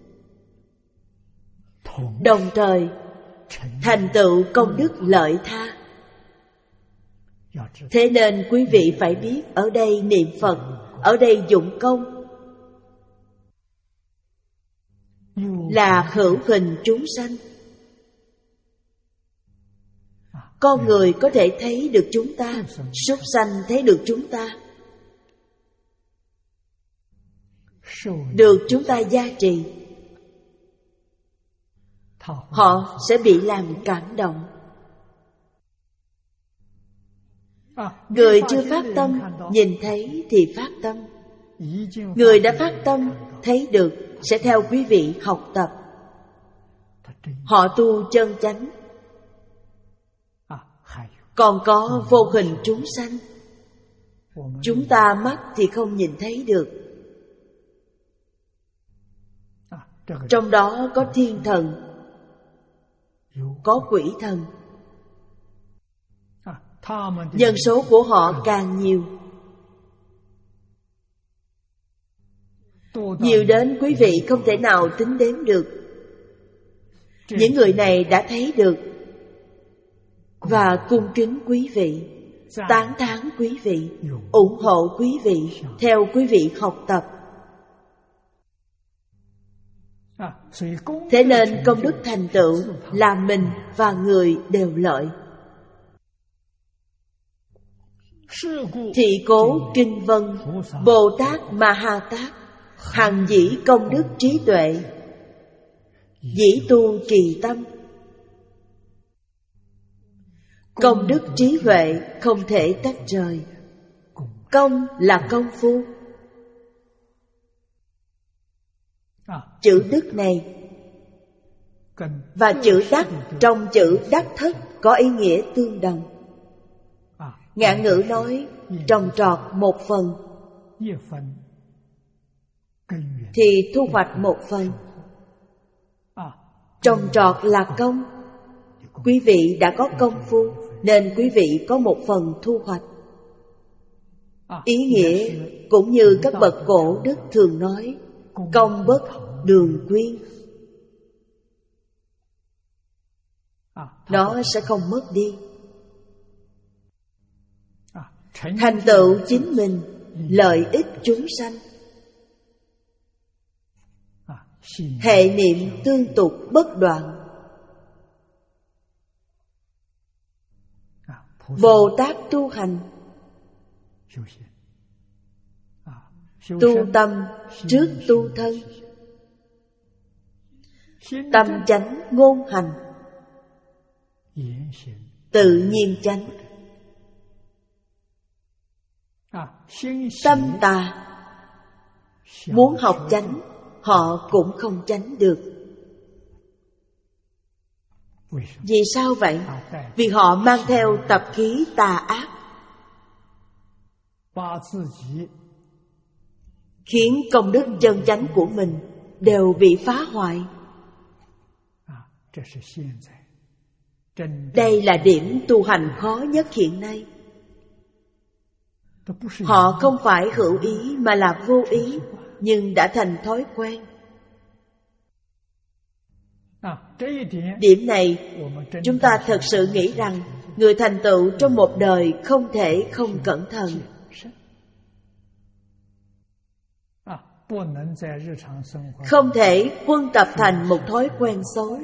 đồng thời thành tựu công đức lợi tha. Thế nên quý vị phải biết, ở đây niệm Phật, ở đây dụng công là hữu hình chúng sanh. Con người có thể thấy được chúng ta, súc sanh thấy được chúng ta, được chúng ta gia trì, họ sẽ bị làm cảm động. Người chưa phát tâm, nhìn thấy thì phát tâm. Người đã phát tâm, thấy được, sẽ theo quý vị học tập. Họ tu chân chánh. Còn có vô hình chúng sanh, chúng ta mắt thì không nhìn thấy được. Trong đó có thiên thần, có quỷ thần. Nhân số của họ càng nhiều, nhiều đến quý vị không thể nào tính đếm được. Những người này đã thấy được và cung kính quý vị, tán thán quý vị, ủng hộ quý vị, theo quý vị học tập. Thế nên công đức thành tựu là mình và người đều lợi. Thị cố kinh vân, Bồ Tát Ma Ha Tát, hằng dĩ công đức trí tuệ, dĩ tu trì tâm. Công đức trí huệ không thể tách rời. Công là công phu, Chữ đức này và chữ đắc trong chữ đắc thất có ý nghĩa tương đồng. Ngạn ngữ nói trồng trọt một phần thì thu hoạch một phần. Trồng trọt là công. Quý vị đã có công phu nên quý vị có một phần thu hoạch. Ý nghĩa cũng như các bậc cổ đức thường nói, công bất đường quyên. Nó sẽ không mất đi. Thành tựu chính mình, lợi ích chúng sanh. Hệ niệm tương tục bất đoạn. Bồ Tát tu hành, tu tâm trước tu thân, tâm chánh ngôn hành, tự nhiên chánh. Tâm tà muốn học chánh, họ cũng không tránh được. Vì sao vậy? Vì họ mang theo tập khí tà ác, khiến công đức chân chánh của mình đều bị phá hoại. Đây là điểm tu hành khó nhất hiện nay. Họ không phải hữu ý mà là vô ý, nhưng đã thành thói quen. Điểm này chúng ta thật sự nghĩ rằng người thành tựu trong một đời không thể không cẩn thận. Không thể huân tập thành một thói quen xấu.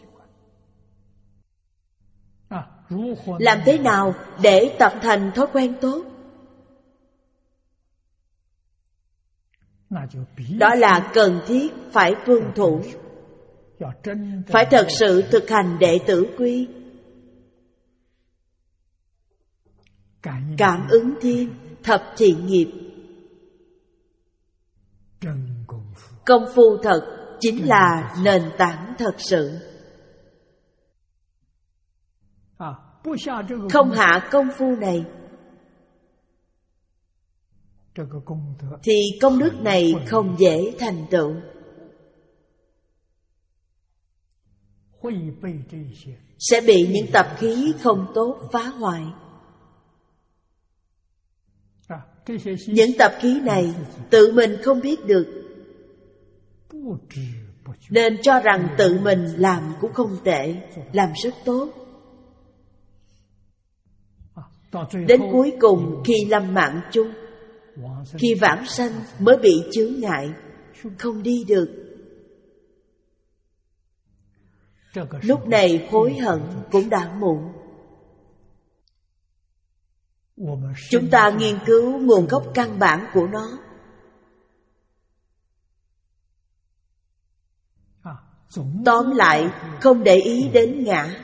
Làm thế nào để tập thành thói quen tốt? Đó là cần thiết phải tuân thủ, phải thật sự thực hành đệ tử quy. Cảm ứng thiên, thập thiện nghiệp. Công phu thật chính là nền tảng thật sự. Không hạ công phu này thì công đức này không dễ thành tựu. Sẽ bị những tập khí không tốt phá hoại. Những tập khí này tự mình không biết được, nên cho rằng tự mình làm cũng không tệ, làm rất tốt. Đến cuối cùng khi lâm mạng chung, khi vãng sanh mới bị chướng ngại, không đi được. Lúc này hối hận cũng đã muộn. Chúng ta nghiên cứu nguồn gốc căn bản của nó. Tóm lại, không để ý đến ngã.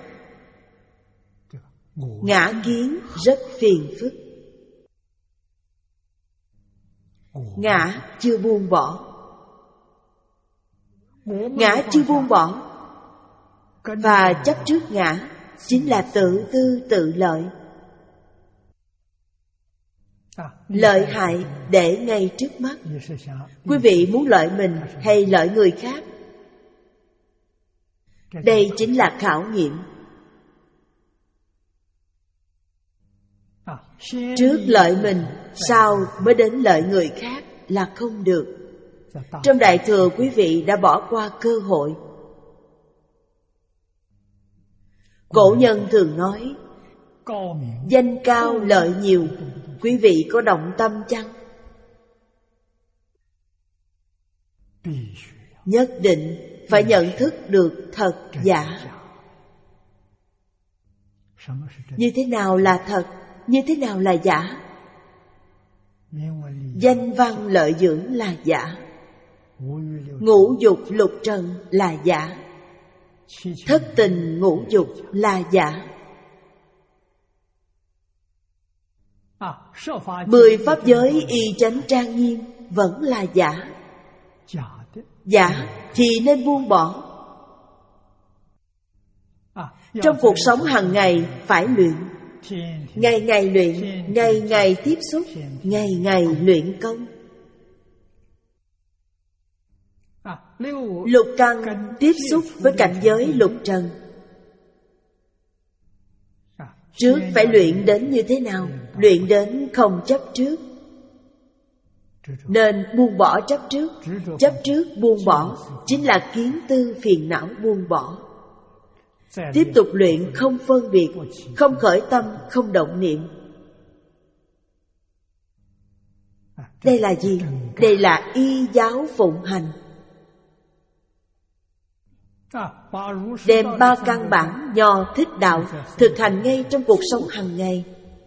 Ngã kiến rất phiền phức. Ngã chưa buông bỏ. Ngã chưa buông bỏ và chấp trước ngã chính là tự tư tự lợi. Lợi hại để ngay trước mắt. Quý vị muốn lợi mình hay lợi người khác? Đây chính là khảo nghiệm. Trước lợi mình, sau mới đến lợi người khác là không được. Trong Đại Thừa quý vị đã bỏ qua cơ hội. Cổ nhân thường nói, danh cao lợi nhiều. Quý vị có động tâm chăng? Nhất định phải nhận thức được thật giả. Như thế nào là thật? Như thế nào là giả? Danh văn lợi dưỡng là giả. Ngũ dục lục trần là giả. Thất tình ngũ dục là giả. Mười pháp giới y chánh trang nghiêm vẫn là giả. giả thì nên buông bỏ. Trong cuộc sống hàng ngày phải luyện, ngày ngày luyện, ngày ngày tiếp xúc, ngày ngày luyện công. Lục căn tiếp xúc với cảnh giới lục trần. Trước phải luyện đến như thế nào? Luyện đến không chấp trước. Nên buông bỏ chấp trước. Chấp trước buông bỏ chính là kiến tư phiền não buông bỏ. Tiếp tục luyện không phân biệt, không khởi tâm, không động niệm. Đây là gì? Đây là y giáo phụng hành. Đem ba căn bản nho thích đạo thực hành ngay trong cuộc sống hàng ngày.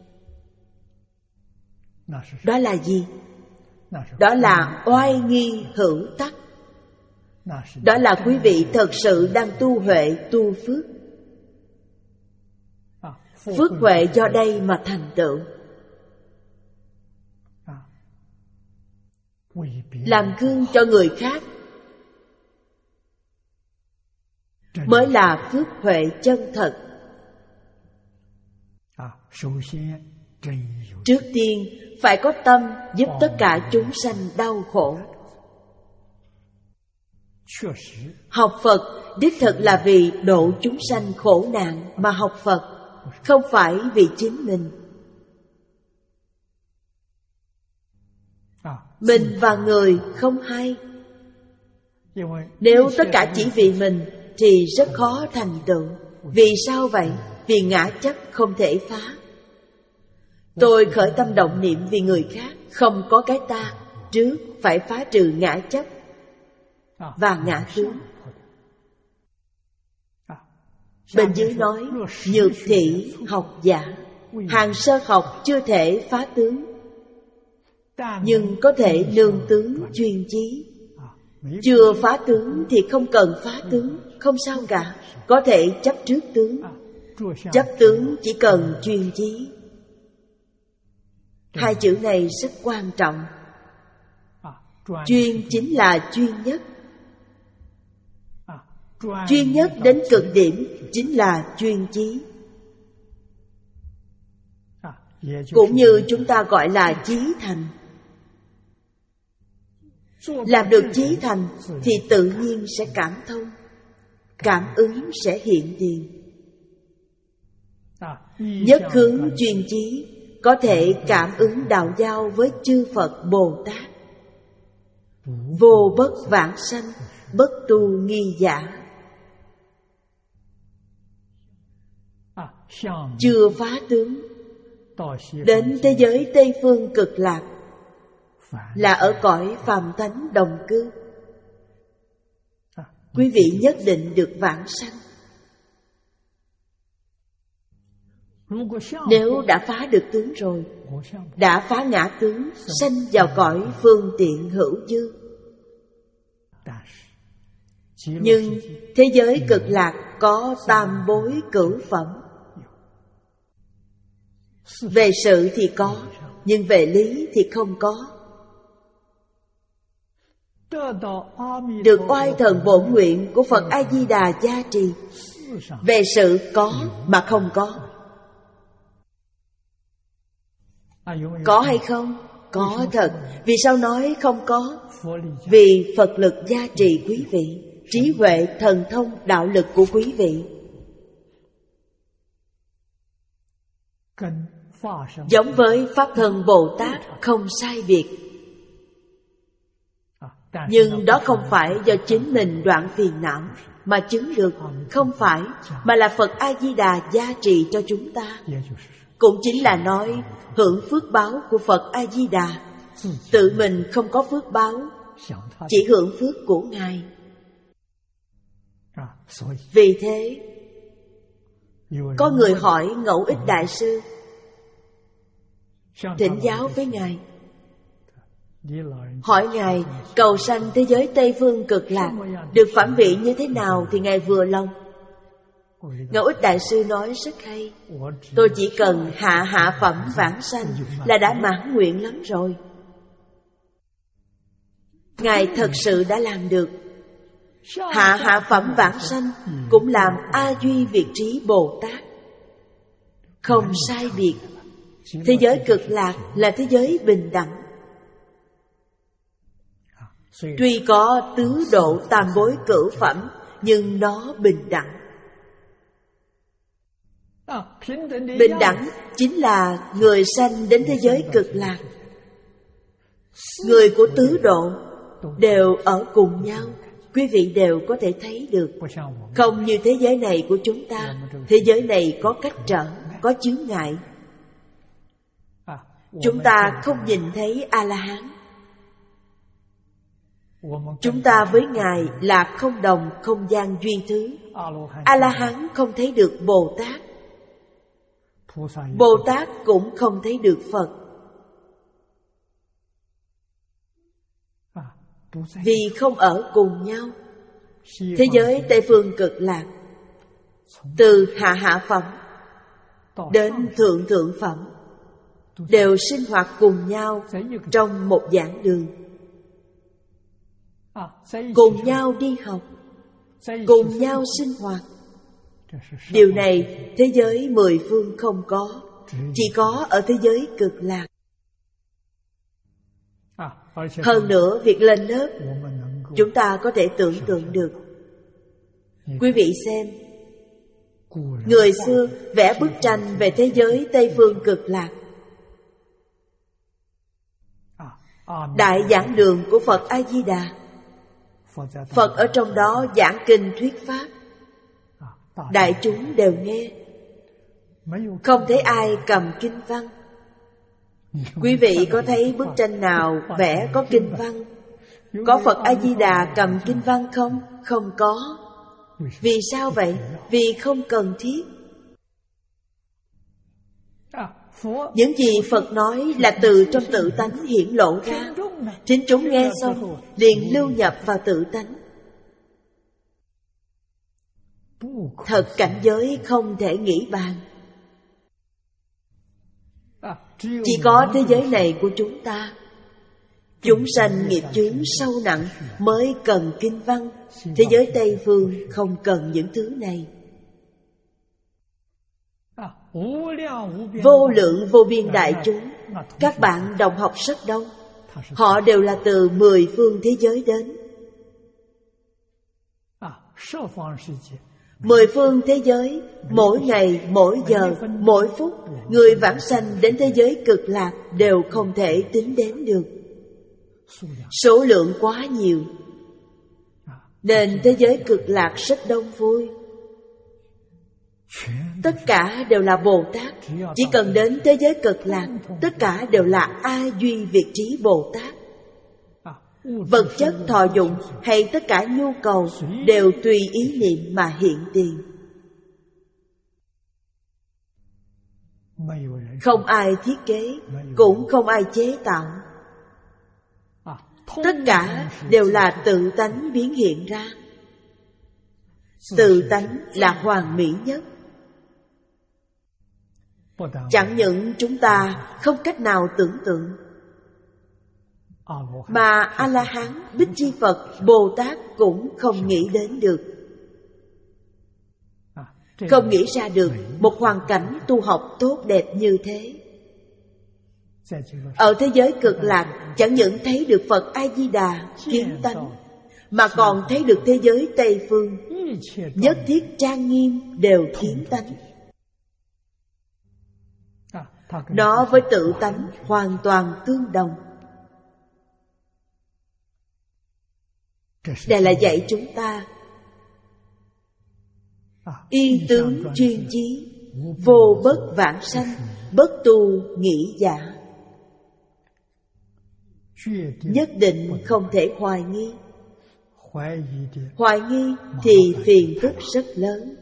Đó là gì? Đó là oai nghi hữu tắc. Đó là quý vị thật sự đang tu huệ, tu phước. Phước huệ do đây mà thành tựu. Làm gương cho người khác mới là phước huệ chân thật. Trước tiên phải có tâm giúp tất cả chúng sanh đau khổ. Học Phật đích thực là vì độ chúng sanh khổ nạn mà học Phật, không phải vì chính mình. Mình và người không hay. Nếu tất cả chỉ vì mình thì rất khó thành tựu. Vì sao vậy? Vì ngã chấp không thể phá. Tôi khởi tâm động niệm vì người khác, không có cái ta. Trước phải phá trừ ngã chấp và ngã tướng. Bên dưới nói nhược thị học giả. Hàng sơ học chưa thể phá tướng, nhưng có thể nương tướng chuyên chí. Chưa phá tướng thì không cần phá tướng, không sao cả. Có thể chấp trước tướng. Chấp tướng chỉ cần chuyên chí. Hai chữ này rất quan trọng. Chuyên chính là chuyên nhất. Chuyên nhất đến cực điểm chính là chuyên chí. Cũng như chúng ta gọi là chí thành. Làm được chí thành thì tự nhiên sẽ cảm thông, cảm ứng sẽ hiện tiền. Nhất hướng chuyên chí có thể cảm ứng đạo giao với chư Phật Bồ Tát. Vô bất vãng sanh, bất tu nghi giả. Chưa phá tướng, đến thế giới Tây Phương Cực Lạc là ở cõi phàm tánh đồng cư. Quý vị nhất định được vãng sanh. Nếu đã phá được tướng rồi, đã phá ngã tướng, sanh vào cõi phương tiện hữu dư. Nhưng thế giới Cực Lạc có tam bối cửu phẩm. Về sự thì có, nhưng về lý thì không có. Được oai thần bổn nguyện của Phật A-di-đà gia trì. Về sự có mà không có. Có hay không? Có thật. Vì sao nói không có? Vì Phật lực gia trì quý vị, trí huệ, thần thông, đạo lực của quý vị giống với Pháp Thân Bồ Tát không sai biệt. Nhưng đó không phải do chính mình đoạn phiền não mà chứng được. Không phải, mà là Phật A-di-đà gia trì cho chúng ta. Cũng chính là nói hưởng phước báo của Phật A-di-đà. Tự mình không có phước báo, chỉ hưởng phước của Ngài. Vì thế, có người hỏi Ngẫu Ích Đại Sư, thỉnh giáo với Ngài, hỏi Ngài cầu sanh thế giới Tây Phương Cực Lạc được phẩm vị như thế nào thì Ngài vừa lòng. Ngẫu Ích Đại Sư nói rất hay. Tôi chỉ cần hạ hạ phẩm vãng sanh là đã mãn nguyện lắm rồi. Ngài thật sự đã làm được. Hạ hạ phẩm vãng sanh cũng làm A Duy Việt Trí Bồ Tát. Không sai biệt. Thế giới cực lạc là thế giới bình đẳng. Tuy có tứ độ tam bối cửu phẩm, nhưng nó bình đẳng. Bình đẳng chính là người sanh đến thế giới cực lạc, người của tứ độ đều ở cùng nhau. Quý vị đều có thể thấy được. Không như thế giới này của chúng ta. Thế giới này có cách trở, có chướng ngại. Chúng ta không nhìn thấy A-la-hán. Chúng ta với Ngài là không đồng không gian duy thứ. A-la-hán không thấy được Bồ Tát. Bồ Tát cũng không thấy được Phật. Vì không ở cùng nhau. Thế giới Tây Phương Cực Lạc, từ hạ hạ phẩm đến thượng thượng phẩm, đều sinh hoạt cùng nhau trong một giảng đường. Cùng nhau đi học, cùng nhau sinh hoạt. Điều này thế giới mười phương không có, chỉ có ở thế giới Cực Lạc. Hơn nữa, việc lên lớp chúng ta có thể tưởng tượng được. Quý vị xem, người xưa vẽ bức tranh về thế giới Tây Phương Cực Lạc. Đại giảng đường của Phật A-di-đà, Phật ở trong đó giảng kinh thuyết pháp, đại chúng đều nghe. Không thấy ai cầm kinh văn. Quý vị có thấy bức tranh nào vẽ có kinh văn? Có Phật A-di-đà cầm kinh văn không? Không có. Vì sao vậy? Vì không cần thiết. Những gì Phật nói là từ trong tự tánh hiển lộ ra. Chính chúng nghe xong liền lưu nhập vào tự tánh. Thật cảnh giới không thể nghĩ bàn. Chỉ có thế giới này của chúng ta, chúng sanh nghiệp chướng sâu nặng mới cần kinh văn. Thế giới Tây Phương không cần những thứ này. Vô lượng vô biên đại chúng, các bạn đồng học rất đông. Họ đều là từ mười phương thế giới đến. Mười phương thế giới, mỗi ngày, mỗi giờ, mỗi phút, người vãng sanh đến thế giới Cực Lạc đều không thể tính đến được. Số lượng quá nhiều, nên thế giới Cực Lạc rất đông vui. Tất cả đều là Bồ Tát. Chỉ cần đến thế giới Cực Lạc, tất cả đều là A Duy Việt Trí Bồ Tát. Vật chất thọ dụng hay tất cả nhu cầu đều tùy ý niệm mà hiện tiền. Không ai thiết kế, cũng không ai chế tạo. Tất cả đều là tự tánh biến hiện ra. Tự tánh là hoàn mỹ nhất. Chẳng những chúng ta không cách nào tưởng tượng, mà A-la-hán, Bích Chi Phật, Bồ Tát cũng không nghĩ đến được. Không nghĩ ra được một hoàn cảnh tu học tốt đẹp như thế. Ở thế giới Cực Lạc chẳng những thấy được Phật A-di-đà kiến tánh, mà còn thấy được thế giới Tây Phương nhất thiết trang nghiêm đều kiến tánh. Nó với tự tánh hoàn toàn tương đồng. Đây là dạy chúng ta y tướng chuyên chí, vô bất vãng sanh, bất tu nghĩ giả. Nhất định không thể hoài nghi. Hoài nghi thì phiền phức rất lớn.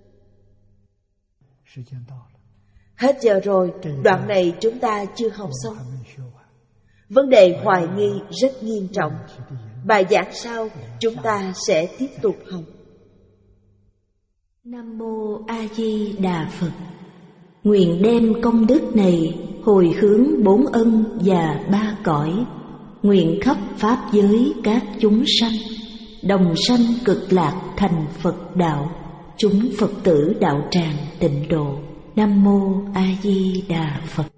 Hết giờ rồi, đoạn này chúng ta chưa học xong. Vấn đề hoài nghi rất nghiêm trọng. Bài giảng sau chúng ta sẽ tiếp tục học. Nam Mô A Di Đà Phật. Nguyện đem công đức này hồi hướng bốn ân và ba cõi, nguyện khắp pháp giới các chúng sanh đồng sanh cực lạc thành Phật đạo, chúng Phật tử đạo tràng tịnh độ. Nam mô A Di Đà Phật.